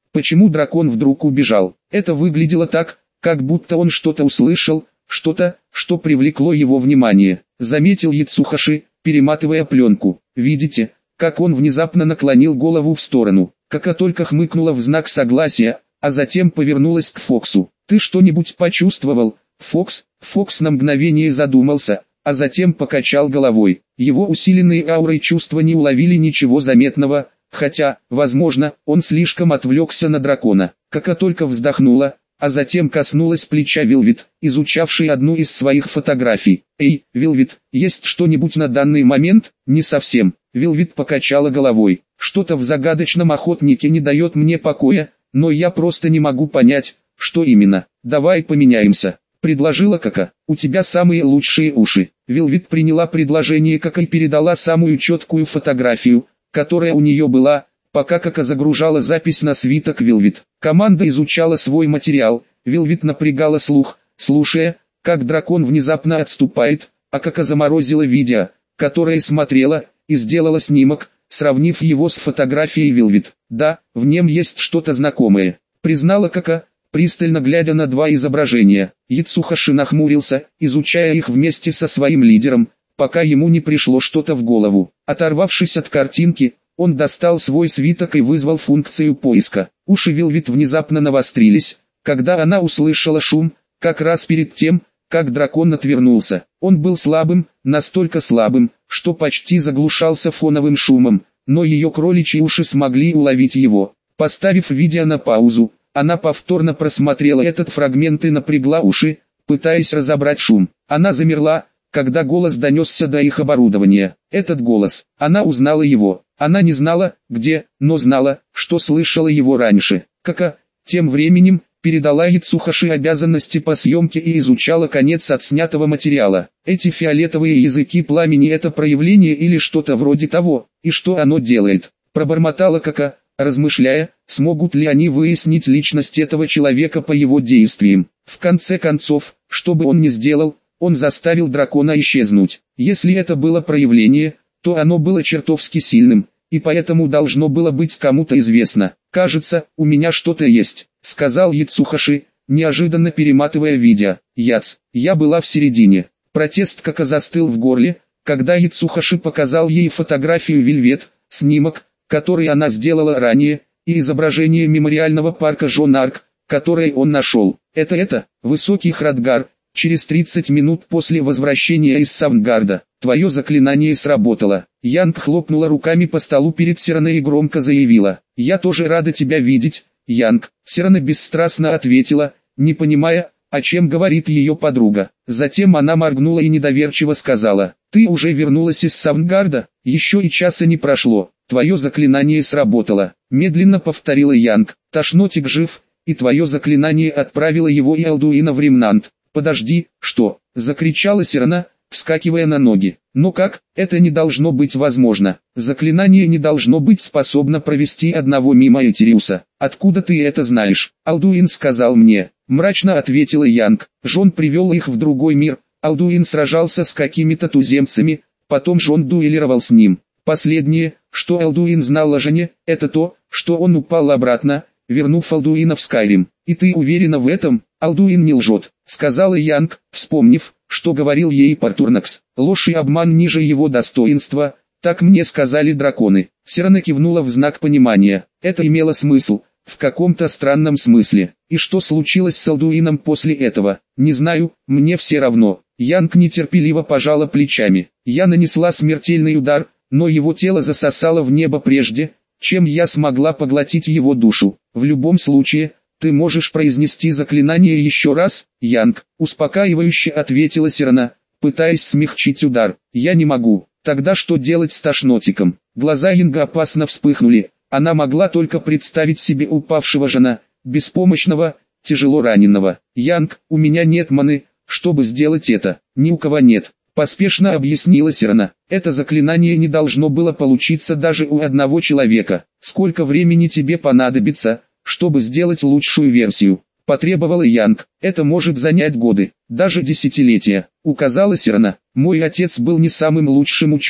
Почему дракон вдруг убежал? Это выглядело так, как будто он что-то услышал, что-то, что привлекло его внимание. Заметил Яцухаши, перематывая пленку. Видите, как он внезапно наклонил голову в сторону. Кака только хмыкнула в знак согласия, а затем повернулась к Фоксу. «Ты что-нибудь почувствовал?» Фокс, Фокс на мгновение задумался, а затем покачал головой. Его усиленные аурой чувства не уловили ничего заметного, хотя, возможно, он слишком отвлекся на дракона. Кака только вздохнула, а затем коснулась плеча Вилвит, изучавшей одну из своих фотографий. «Эй, Вилвит, есть что-нибудь на данный момент?» «Не совсем». Вилвит покачала головой. «Что-то в загадочном охотнике не дает мне покоя, но я просто не могу понять, что именно. Давай поменяемся», — предложила Кака. «У тебя самые лучшие уши». Вилвит приняла предложение Кака и передала самую четкую фотографию, которая у нее была, пока Кака загружала запись на свиток Вилвит. Команда изучала свой материал, Вилвит напрягала слух, слушая, как дракон внезапно отступает, а Кака заморозила видео, которое смотрела, и сделала снимок, сравнив его с фотографией Вилвит. «Да, в нем есть что-то знакомое», — признала Кака, пристально глядя на два изображения. Яцухаши нахмурился, изучая их вместе со своим лидером, пока ему не пришло что-то в голову. Оторвавшись от картинки, он достал свой свиток и вызвал функцию поиска. Уши Вилвит внезапно навострились, когда она услышала шум, как раз перед тем, как дракон отвернулся. Он был слабым, настолько слабым, что почти заглушался фоновым шумом, но ее кроличьи уши смогли уловить его. Поставив видео на паузу, она повторно просмотрела этот фрагмент и напрягла уши, пытаясь разобрать шум. Она замерла, когда голос донесся до их оборудования. Этот голос, она узнала его. Она не знала, где, но знала, что слышала его раньше. Кака, тем временем, передала Яцухаши обязанности по съемке и изучала конец отснятого материала. Эти фиолетовые языки пламени — это проявление или что-то вроде того, и что оно делает? Пробормотала Кака, размышляя, смогут ли они выяснить личность этого человека по его действиям. В конце концов, что бы он ни сделал, он заставил дракона исчезнуть. Если это было проявление, то оно было чертовски сильным, и поэтому должно было быть кому-то известно. «Кажется, у меня что-то есть», — сказал Яцухаши, неожиданно перематывая видео. «Яц, я была в середине». Протест Кака застыл в горле, когда Яцухаши показал ей фотографию Вильвет, снимок, который она сделала ранее, и изображение мемориального парка Жон-Арк, которое он нашел. «Это это, высокий Храдгар, через тридцать минут после возвращения из Саундгарда. Твое заклинание сработало». Янг хлопнула руками по столу перед Сираной и громко заявила: «Я тоже рада тебя видеть, Янг». Сирана бесстрастно ответила, не понимая, о чем говорит ее подруга. Затем она моргнула и недоверчиво сказала: «Ты уже вернулась из Саундгарда? Еще и часа не прошло. Твое заклинание сработало», — медленно повторила Янг. «Тошнотик жив, и твое заклинание отправило его и Алдуина в Ремнант». «Подожди, что?» — закричала Сирана, вскакивая на ноги. «Но как? Это не должно быть возможно. Заклинание не должно быть способно провести одного мимо Этериуса». «Откуда ты это знаешь?» «Алдуин сказал мне», — мрачно ответила Янг. «Жон привел их в другой мир. Алдуин сражался с какими-то туземцами, потом Жон дуэлировал с ним. Последнее, что Алдуин знал о Жоне, это то, что он упал обратно, вернув Алдуина в Скайрим. И ты уверена в этом?» «Алдуин не лжет», — сказала Янг, вспомнив, что говорил ей Портурнакс. «Ложь и обман ниже его достоинства, так мне сказали драконы». Сирана кивнула в знак понимания. Это имело смысл, в каком-то странном смысле. И что случилось с Алдуином после этого? Не знаю, мне все равно. Янг нетерпеливо пожала плечами. Я нанесла смертельный удар, но его тело засосало в небо прежде, чем я смогла поглотить его душу. В любом случае, ты можешь произнести заклинание еще раз, Янг, успокаивающе ответила Сирана, пытаясь смягчить удар. Я не могу. Тогда что делать с тошнотиком? Глаза Янга опасно вспыхнули. Она могла только представить себе упавшего Жона, беспомощного, тяжело раненого. Янг, у меня нет маны, чтобы сделать это. Ни у кого нет. Поспешно объяснила Сирана. Это заклинание не должно было получиться даже у одного человека. Сколько времени тебе понадобится, чтобы сделать лучшую версию? Потребовала Янг. Это может занять годы, даже десятилетия, указала Сирана. Мой отец был не самым лучшим ученым.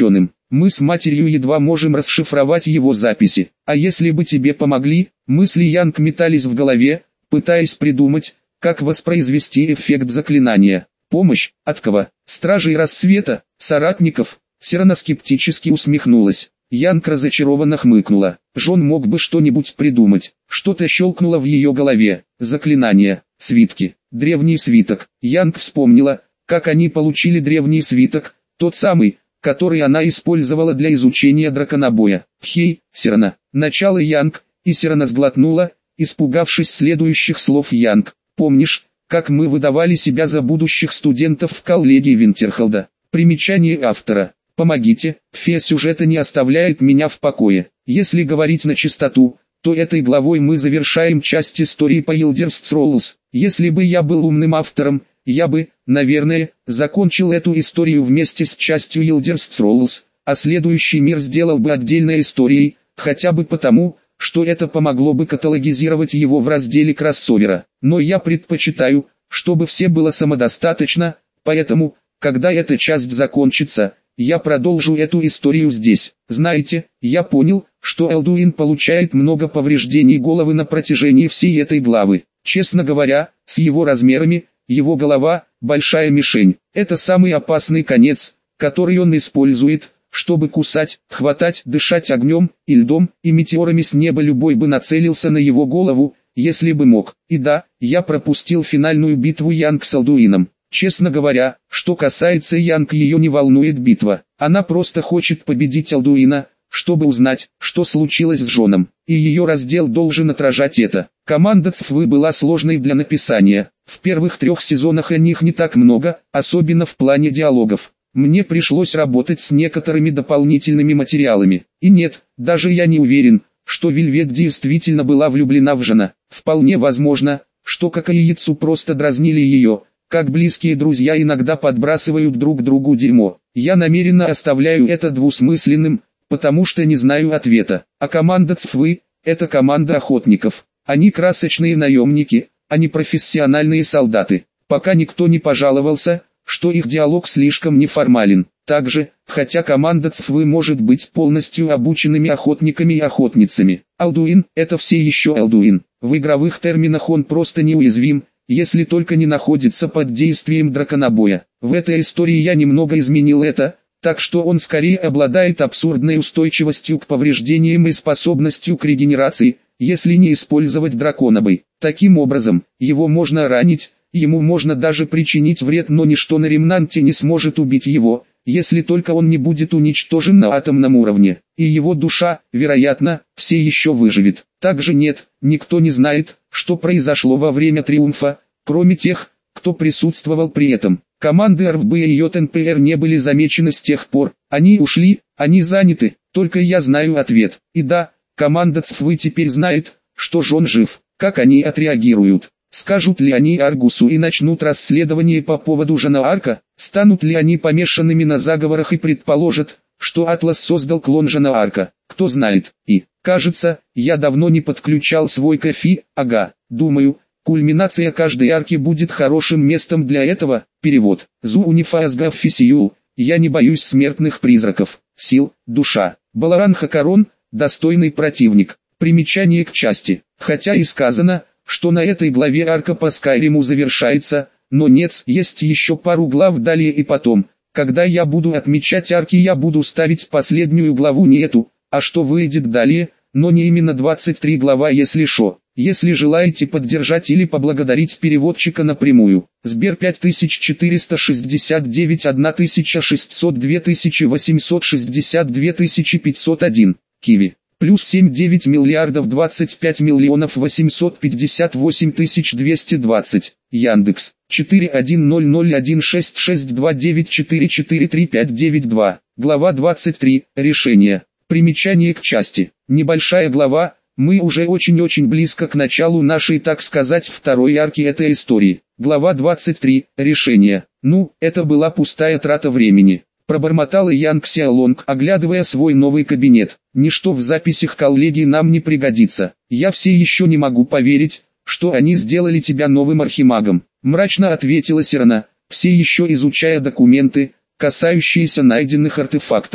Мы с матерью едва можем расшифровать его записи. А если бы тебе помогли? Мысли Янг метались в голове, пытаясь придумать, как воспроизвести эффект заклинания. Помощь? От кого? Стражей Рассвета? Соратников? Сирана скептически усмехнулась. Янг разочарованно хмыкнула. Джон мог бы что-нибудь придумать. Что-то щелкнуло в ее голове. Заклинание, свитки, древний свиток. Янг вспомнила, как они получили древний свиток, тот самый, который она использовала для изучения драконобоя. Хей, Сирана. Начало Янг, и Сирана сглотнула, испугавшись следующих слов Янг. Помнишь, как мы выдавали себя за будущих студентов в коллегии Винтерхолда? Примечание автора. Помогите, фея сюжета не оставляет меня в покое. Если говорить на чистоту, то этой главой мы завершаем часть истории по Elder Scrolls. Если бы я был умным автором, я бы, наверное, закончил эту историю вместе с частью Elder Scrolls, а следующий мир сделал бы отдельной историей, хотя бы потому, что это помогло бы каталогизировать его в разделе кроссовера. Но я предпочитаю, чтобы все было самодостаточно, поэтому, когда эта часть закончится, я продолжу эту историю здесь. Знаете, я понял, что Элдуин получает много повреждений головы на протяжении всей этой главы. Честно говоря, с его размерами, его голова – большая мишень. Это самый опасный конец, который он использует, чтобы кусать, хватать, дышать огнем и льдом, и метеорами с неба. Любой бы нацелился на его голову, если бы мог. И да, я пропустил финальную битву Янг с Элдуином. Честно говоря, что касается Янг, ее не волнует битва. Она просто хочет победить Элдуина, чтобы узнать, что случилось с Джоном. И ее раздел должен отражать это. Команда Цфвы была сложной для написания. В первых трех сезонах о них не так много, особенно в плане диалогов. Мне пришлось работать с некоторыми дополнительными материалами. И нет, даже я не уверен, что Вельвет действительно была влюблена в Джона. Вполне возможно, что как и яйцу просто дразнили ее, как близкие друзья иногда подбрасывают друг другу дерьмо. Я намеренно оставляю это двусмысленным, потому что не знаю ответа. А команда Цфвы – это команда охотников. Они красочные наемники, а не профессиональные солдаты. Пока никто не пожаловался, что их диалог слишком неформален. Также, хотя команда Цфвы может быть полностью обученными охотниками и охотницами. Элдуин – это все еще Элдуин. В игровых терминах он просто неуязвим, если только не находится под действием драконобоя. В этой истории я немного изменил это, так что он скорее обладает абсурдной устойчивостью к повреждениям и способностью к регенерации, если не использовать драконобой. Таким образом, его можно ранить, ему можно даже причинить вред, но ничто на ремнанте не сможет убить его, если только он не будет уничтожен на атомном уровне. И его душа, вероятно, все еще выживет. Также нет, никто не знает, что произошло во время триумфа, кроме тех, кто присутствовал при этом. Команды эр эф бэ и йод эн пэ эр не были замечены с тех пор. Они ушли, они заняты, только я знаю ответ. И да, команда Цфвы теперь знает, что Джон жив. Как они отреагируют? Скажут ли они Аргусу и начнут расследование по поводу Жана Арка? Станут ли они помешанными на заговорах и предположат, что Атлас создал клон Жана Арка? Кто знает. И, кажется, я давно не подключал свой кофе, ага, думаю, кульминация каждой арки будет хорошим местом для этого. Перевод. Зу унифазгав фисиюл. Я не боюсь смертных призраков. Сил, душа. Баларан Хакарон, достойный противник. Примечание к части. Хотя и сказано, что на этой главе арка по Скайриму завершается, но нет, есть еще пару глав далее и потом. Когда я буду отмечать арки, я буду ставить последнюю главу, не эту, а что выйдет далее, но не именно двадцать три глава, если шо. Если желаете поддержать или поблагодарить переводчика напрямую, Сбер пять тысяч четыреста шестьдесят девять тысяча шестьсот два тысячи восемьсот шестьдесят два тысячи пятьсот один, Киви, плюс семь девять миллиардов двадцать пять миллионов восемьсот пятьдесят восемь тысяч двести двадцать, Яндекс, четыре один ноль ноль один шесть шесть два девять четыре четыре три пять девять два, глава двадцать три, решение, примечание к части, небольшая глава. Мы уже очень-очень близко к началу нашей, так сказать, второй арки этой истории. Глава двадцать три. Решение. Ну, это была пустая трата времени. Пробормотала Янг Сяолонг, оглядывая свой новый кабинет. Ничто в записях коллегии нам не пригодится. Я все еще не могу поверить, что они сделали тебя новым архимагом. Мрачно ответила Сирана, все еще изучая документы, касающиеся найденных артефактов.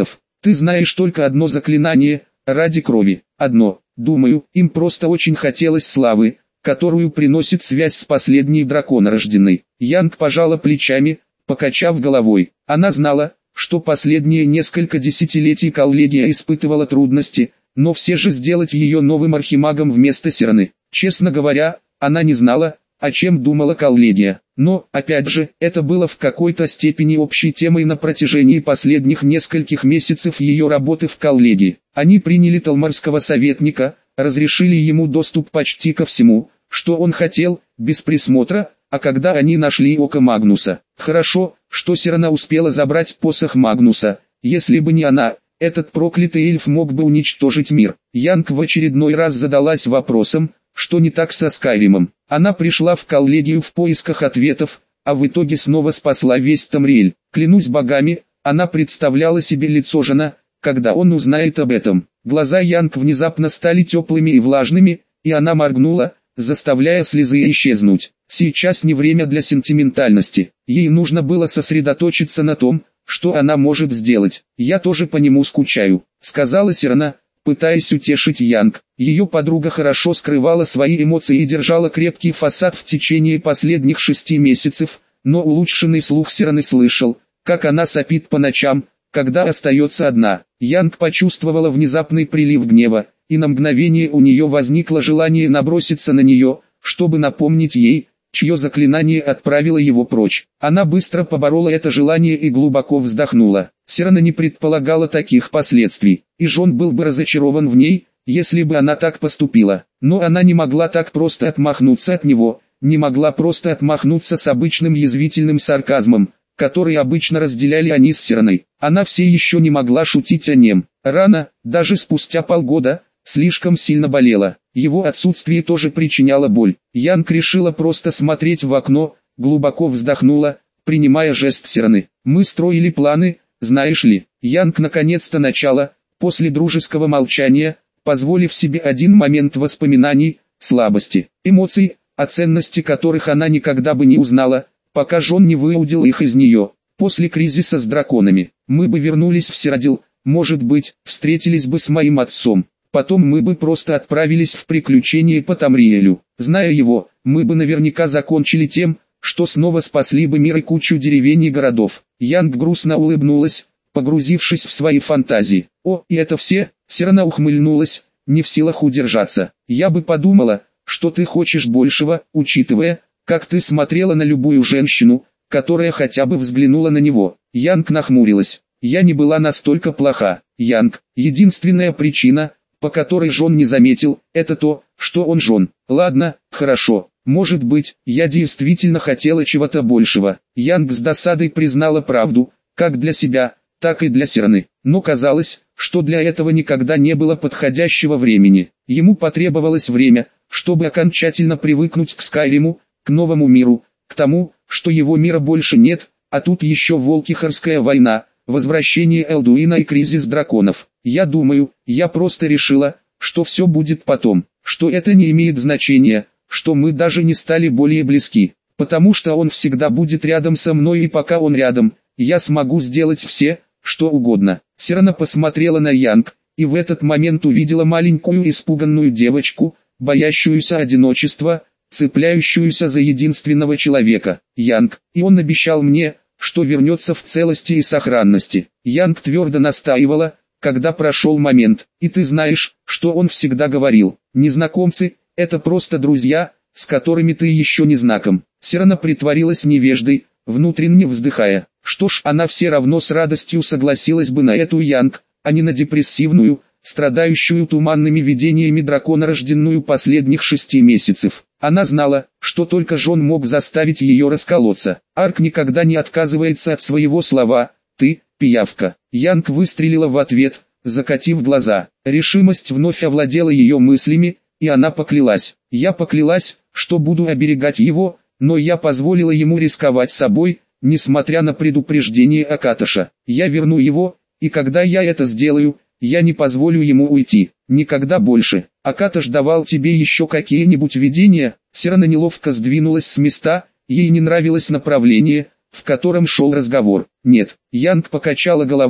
Ты знаешь только одно заклинание, ради крови. Одно. Думаю, им просто очень хотелось славы, которую приносит связь с последней драконорожденной. Янг пожала плечами, покачав головой. Она знала, что последние несколько десятилетий коллегия испытывала трудности, но все же сделать ее новым архимагом вместо Сираны. Честно говоря, она не знала, о чем думала коллегия. Но, опять же, это было в какой-то степени общей темой на протяжении последних нескольких месяцев ее работы в коллегии. Они приняли талмарского советника, разрешили ему доступ почти ко всему, что он хотел, без присмотра, а когда они нашли око Магнуса. Хорошо, что Сирана успела забрать посох Магнуса, если бы не она, этот проклятый эльф мог бы уничтожить мир. Янг в очередной раз задалась вопросом, что не так со Скайримом. Она пришла в коллегию в поисках ответов, а в итоге снова спасла весь Тамриэль. Клянусь богами, она представляла себе лицо Жана, когда он узнает об этом. Глаза Янг внезапно стали теплыми и влажными, и она моргнула, заставляя слезы исчезнуть. Сейчас не время для сентиментальности. Ей нужно было сосредоточиться на том, что она может сделать. «Я тоже по нему скучаю», — сказала Сирана, пытаясь утешить Янг. Ее подруга хорошо скрывала свои эмоции и держала крепкий фасад в течение последних шести месяцев, но улучшенный слух Сираны слышал, как она сопит по ночам, когда остается одна. Янг почувствовала внезапный прилив гнева, и на мгновение у нее возникло желание наброситься на нее, чтобы напомнить ей, чье заклинание отправило его прочь. Она быстро поборола это желание и глубоко вздохнула. Сирана не предполагала таких последствий, и Жон был бы разочарован в ней, если бы она так поступила. Но она не могла так просто отмахнуться от него, не могла просто отмахнуться с обычным язвительным сарказмом, который обычно разделяли они с Сираной. Она все еще не могла шутить о нем. Рана, даже спустя полгода, слишком сильно болела. Его отсутствие тоже причиняло боль. Янг решила просто смотреть в окно, глубоко вздохнула, принимая жест Сираны. «Мы строили планы, знаешь ли». Янг наконец-то начала, после дружеского молчания, позволив себе один момент воспоминаний, слабости, эмоций, о ценности которых она никогда бы не узнала, пока Жон не выудил их из нее. После кризиса с драконами, мы бы вернулись в Сирадил, может быть, встретились бы с моим отцом. Потом мы бы просто отправились в приключения по Тамриэлю. Зная его, мы бы наверняка закончили тем, что снова спасли бы мир и кучу деревень и городов. Янг грустно улыбнулась, погрузившись в свои фантазии. «О, и это все?» Сирана ухмыльнулась, не в силах удержаться. «Я бы подумала, что ты хочешь большего, учитывая, как ты смотрела на любую женщину, которая хотя бы взглянула на него». Янг нахмурилась. «Я не была настолько плоха, Янг. Единственная причина, по которой Жон не заметил, это то, что он Жон. Ладно, хорошо, может быть, я действительно хотела чего-то большего». Янг с досадой признала правду, как для себя, так и для Сираны. Но казалось, что для этого никогда не было подходящего времени. Ему потребовалось время, чтобы окончательно привыкнуть к Скайриму, к новому миру, к тому, что его мира больше нет, а тут еще Волкихорская война, возвращение Элдуина и кризис драконов. Я думаю, я просто решила, что все будет потом, что это не имеет значения, что мы даже не стали более близки, потому что он всегда будет рядом со мной, и пока он рядом, я смогу сделать все, что угодно. Сирана посмотрела на Янг, и в этот момент увидела маленькую испуганную девочку, боящуюся одиночества, цепляющуюся за единственного человека, Янг, и он обещал мне, что вернется в целости и сохранности. Янг твердо настаивала, когда прошел момент, и ты знаешь, что он всегда говорил, незнакомцы, это просто друзья, с которыми ты еще не знаком. Сирана притворилась невеждой, внутренне вздыхая. Что ж, она все равно с радостью согласилась бы на эту Янг, а не на депрессивную, страдающую туманными видениями драконорожденную последних шести месяцев. Она знала, что только Жон мог заставить ее расколоться. Арк никогда не отказывается от своего слова «ты, пиявка». Янг выстрелила в ответ, закатив глаза. Решимость вновь овладела ее мыслями, и она поклялась. «Я поклялась, что буду оберегать его, но я позволила ему рисковать собой, несмотря на предупреждение Акаташа. Я верну его, и когда я это сделаю, я не позволю ему уйти. Никогда больше. Акаташ давал тебе еще какие-нибудь видения?» Сирана неловко сдвинулась с места, ей не нравилось направление, в котором шел разговор. «Нет». Янг покачала головой,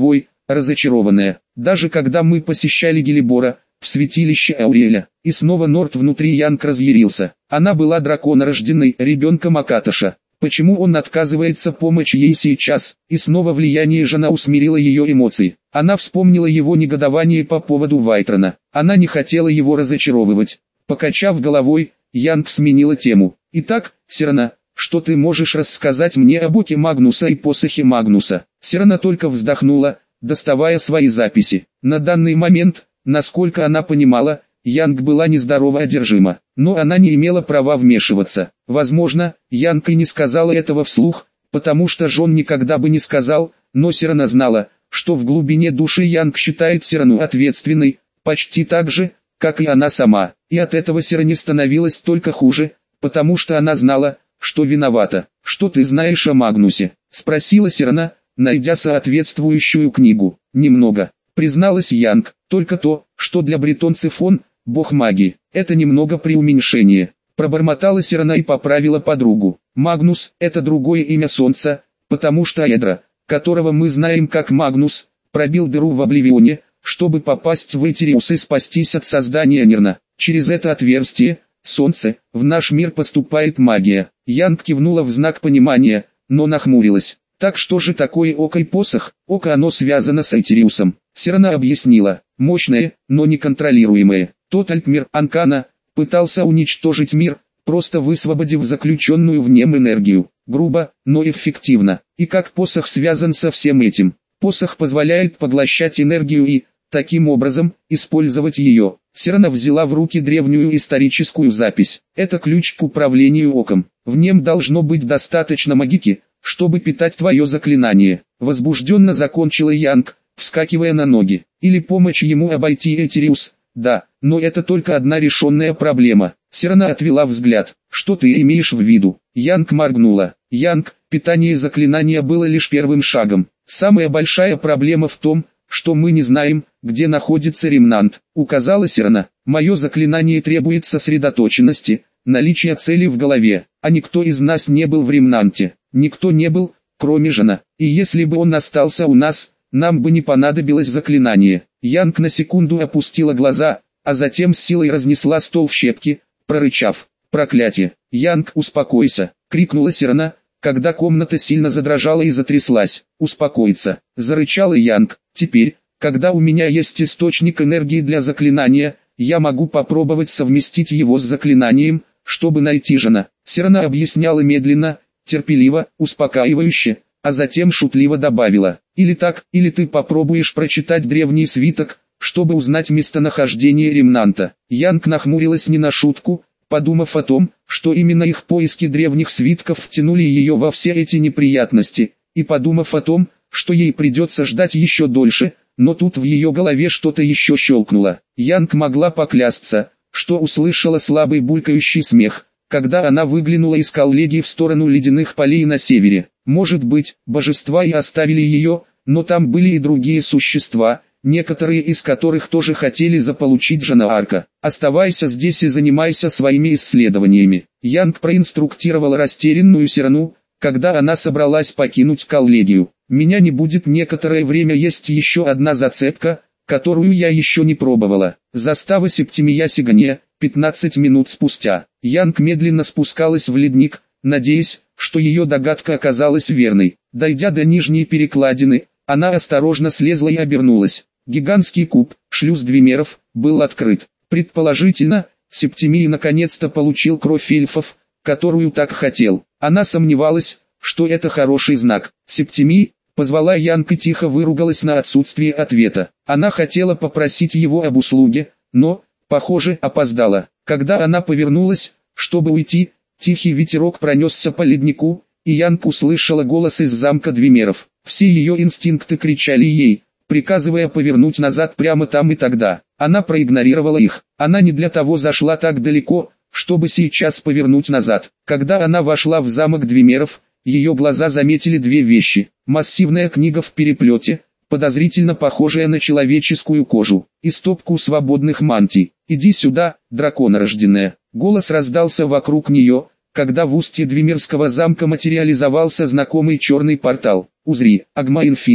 разочарованная. Даже когда мы посещали Гелибора, в святилище Ауриэля, и снова Норт внутри Янг разъярился. Она была драконорожденной, ребенком Акатоша. Почему он отказывается помочь ей сейчас? И снова влияние жена усмирило ее эмоции. Она вспомнила его негодование по поводу Вайтрона. Она не хотела его разочаровывать. Покачав головой, Янг сменила тему. «Итак, Сирана, что ты можешь рассказать мне об оке Магнуса и посохе Магнуса?» Сирана только вздохнула, доставая свои записи. На данный момент, насколько она понимала, Янг была нездорово одержима, но она не имела права вмешиваться. Возможно, Янг и не сказала этого вслух, потому что Джон никогда бы не сказал, но Сирана знала, что в глубине души Янг считает Сирану ответственной, почти так же, как и она сама. И от этого Сиране становилось только хуже, потому что она знала, что виновата. «Что ты знаешь о Магнусе?» – спросила Сирана, найдя соответствующую книгу. «Немного», – призналась Янг, – «только то, что для бретонцев он – бог магии. Это немного преуменьшение». Пробормотала Сирана и поправила подругу. «Магнус – это другое имя Солнца, потому что Эдра, которого мы знаем как Магнус, пробил дыру в Обливионе, чтобы попасть в Этериус и спастись от создания Нирна. Через это отверстие, Солнце, в наш мир поступает магия». Янг кивнула в знак понимания, но нахмурилась. «Так что же такое око и посох?» «Око оно связано с Этериусом», Сирана объяснила. «Мощное, но неконтролируемое. Тот Альтмир Анкана пытался уничтожить мир, просто высвободив заключенную в нем энергию. Грубо, но эффективно. И как посох связан со всем этим? Посох позволяет поглощать энергию и, таким образом, использовать ее». Сирана взяла в руки древнюю историческую запись. «Это ключ к управлению оком. В нем должно быть достаточно магики, чтобы питать твое заклинание». Возбужденно закончила Янг, вскакивая на ноги. «Или помочь ему обойти Этериус?» «Да, но это только одна решенная проблема». Сирана отвела взгляд. «Что ты имеешь в виду?» Янг моргнула. «Янг, питание заклинания было лишь первым шагом. Самая большая проблема в том, что мы не знаем, где находится ремнант», указала Сирана. «Мое заклинание требует сосредоточенности, наличия цели в голове, а никто из нас не был в ремнанте. Никто не был, кроме Жена. И если бы он остался у нас, нам бы не понадобилось заклинание». Янг на секунду опустила глаза, а затем с силой разнесла стол в щепки, прорычав: «Проклятие!» «Янг, успокойся!» — крикнула Сирана, когда комната сильно задрожала и затряслась. «Успокоиться!» — зарычала Янг. «Теперь, когда у меня есть источник энергии для заклинания, я могу попробовать совместить его с заклинанием, чтобы найти Жена». Сирана объясняла медленно, терпеливо, успокаивающе, а затем шутливо добавила: «Или так, или ты попробуешь прочитать древний свиток, чтобы узнать местонахождение ремнанта». Янг нахмурилась не на шутку, подумав о том, что именно их поиски древних свитков втянули ее во все эти неприятности, и подумав о том, что ей придется ждать еще дольше, но тут в ее голове что-то еще щелкнуло. Янг могла поклясться, что услышала слабый булькающий смех, когда она выглянула из коллегии в сторону ледяных полей на севере. Может быть, божества и оставили ее, но там были и другие существа, некоторые из которых тоже хотели заполучить Жанаарка. «Оставайся здесь и занимайся своими исследованиями». Янг проинструктировал растерянную Сирану, когда она собралась покинуть коллегию. «Меня не будет некоторое время, есть еще одна зацепка, которую я еще не пробовала. Застава Септимия Сигане». пятнадцать минут спустя, Янг медленно спускалась в ледник, надеясь, что ее догадка оказалась верной. Дойдя до нижней перекладины, она осторожно слезла и обернулась. Гигантский куб, шлюз Двимеров, был открыт. Предположительно, Септимий наконец-то получил кровь эльфов, которую так хотел. Она сомневалась, что это хороший знак. «Септимий», позвала Янг и тихо выругалась на отсутствие ответа. Она хотела попросить его об услуге, но, похоже, опоздала. Когда она повернулась, чтобы уйти, тихий ветерок пронесся по леднику, и Янг услышала голос из замка Двимеров. Все ее инстинкты кричали ей, приказывая повернуть назад прямо там и тогда. Она проигнорировала их. Она не для того зашла так далеко, чтобы сейчас повернуть назад. Когда она вошла в замок Двимеров, ее глаза заметили две вещи. Массивная книга в переплете, подозрительно похожая на человеческую кожу, и стопку свободных мантий. «Иди сюда, драконорожденная». Голос раздался вокруг нее, когда в устье Двимерского замка материализовался знакомый черный портал. «Узри, Агма Инфиниум».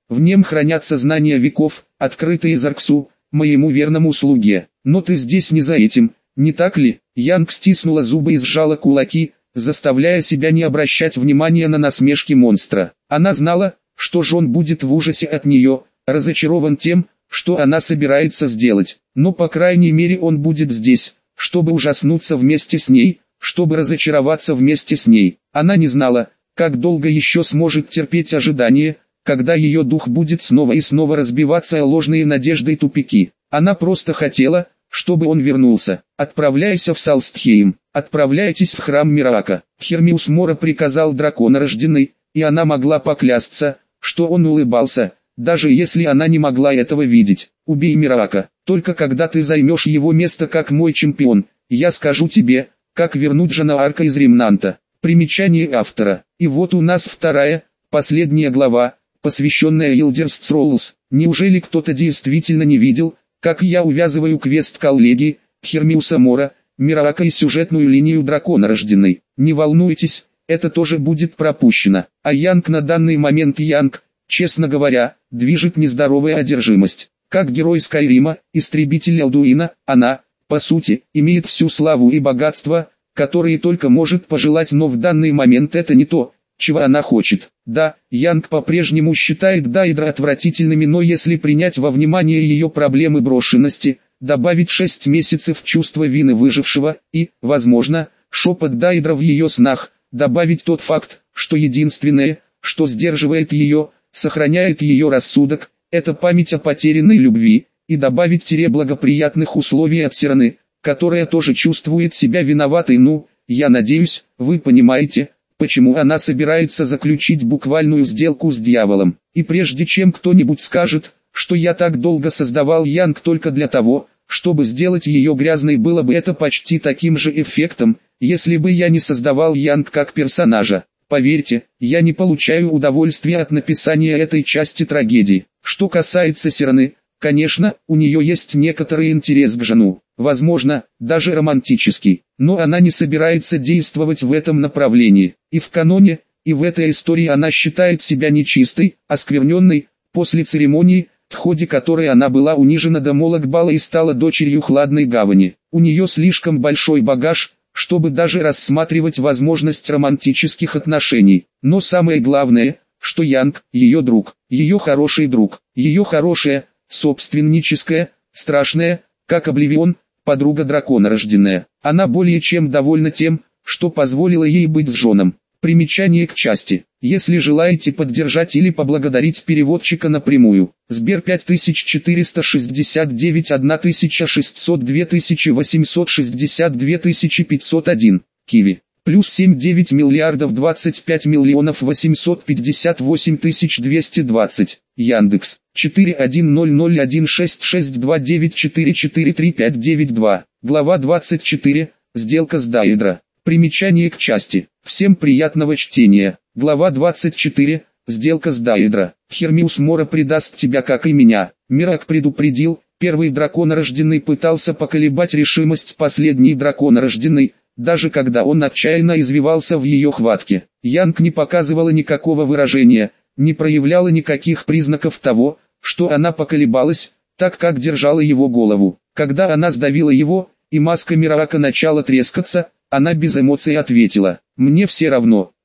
В нем хранятся знания веков, открытые Зарксу, моему верному слуге. Но ты здесь не за этим, не так ли? Янг стиснула зубы и сжала кулаки, заставляя себя не обращать внимания на насмешки монстра. Она знала, что Жон будет в ужасе от нее, разочарован тем, что она собирается сделать. Но по крайней мере он будет здесь, чтобы ужаснуться вместе с ней, чтобы разочароваться вместе с ней. Она не знала, как долго еще сможет терпеть ожидание, когда ее дух будет снова и снова разбиваться о ложные надежды и тупики. Она просто хотела, чтобы он вернулся. «Отправляйся в Салстхейм, отправляйтесь в храм Мирака». Хермиус Мора приказал драконорожденный, и она могла поклясться, что он улыбался, даже если она не могла этого видеть. «Убей Мирака, только когда ты займешь его место как мой чемпион, я скажу тебе, как вернуть Жана Арка из Ремнанта». Примечание автора. И вот у нас вторая, последняя глава, посвященная Илдерст Роллс. Неужели кто-то действительно не видел, как я увязываю квест коллеги, Хермиуса Мора, Мирака и сюжетную линию драконорожденной? Не волнуйтесь, это тоже будет пропущено. А Янг на данный момент Янг, честно говоря, движет нездоровая одержимость. Как герой Скайрима, истребитель Элдуина, она, по сути, имеет всю славу и богатство, которые только может пожелать, но в данный момент это не то, чего она хочет. Да, Янг по-прежнему считает Дайдра отвратительными, но если принять во внимание ее проблемы брошенности, добавить шесть месяцев чувства вины выжившего и, возможно, шепот Дайдра в ее снах, добавить тот факт, что единственное, что сдерживает ее, сохраняет ее рассудок, это память о потерянной любви, и добавить тире благоприятных условий от Сираны, которая тоже чувствует себя виноватой. Ну, я надеюсь, вы понимаете, почему она собирается заключить буквальную сделку с дьяволом. И прежде чем кто-нибудь скажет, что я так долго создавал Янг только для того, чтобы сделать ее грязной, было бы это почти таким же эффектом, если бы я не создавал Янг как персонажа. Поверьте, я не получаю удовольствия от написания этой части трагедии. Что касается Сираны, конечно, у нее есть некоторый интерес к Жану, возможно, даже романтический, но она не собирается действовать в этом направлении. И в каноне, и в этой истории она считает себя нечистой, оскверненной, после церемонии, в ходе которой она была унижена до Молокбала и стала дочерью Хладной Гавани. У нее слишком большой багаж, чтобы даже рассматривать возможность романтических отношений. Но самое главное, что Янг, ее друг, ее хороший друг, ее хорошая, собственническая, страшная, как Обливион, подруга драконорожденная. Она более чем довольна тем, что позволила ей быть с Жоном. Примечание к части. Если желаете поддержать или поблагодарить переводчика напрямую, Сбер пять тысяч четыреста шестьдесят девять тысяча шестьсот два восемьсот шестьдесят два пятьсот один, Киви, плюс семь девять миллиардов двадцать пять миллионов восемьсот пятьдесят восемь тысяч двести двадцать, Яндекс, четыре один ноль ноль один шесть шесть два девять четыре четыре три пять девять два, глава двадцать четыре, сделка с Дайдра. Примечание к части. Всем приятного чтения. Глава двадцать четыре. Сделка с Дайдра. Хермиус Мора предаст тебя, как и меня. Мирак предупредил, первый драконорожденный пытался поколебать решимость последней драконорожденной, даже когда он отчаянно извивался в ее хватке. Янг не показывала никакого выражения, не проявляла никаких признаков того, что она поколебалась, так как держала его голову. Когда она сдавила его, и маска Мирака начала трескаться, она без эмоций ответила: «Мне все равно,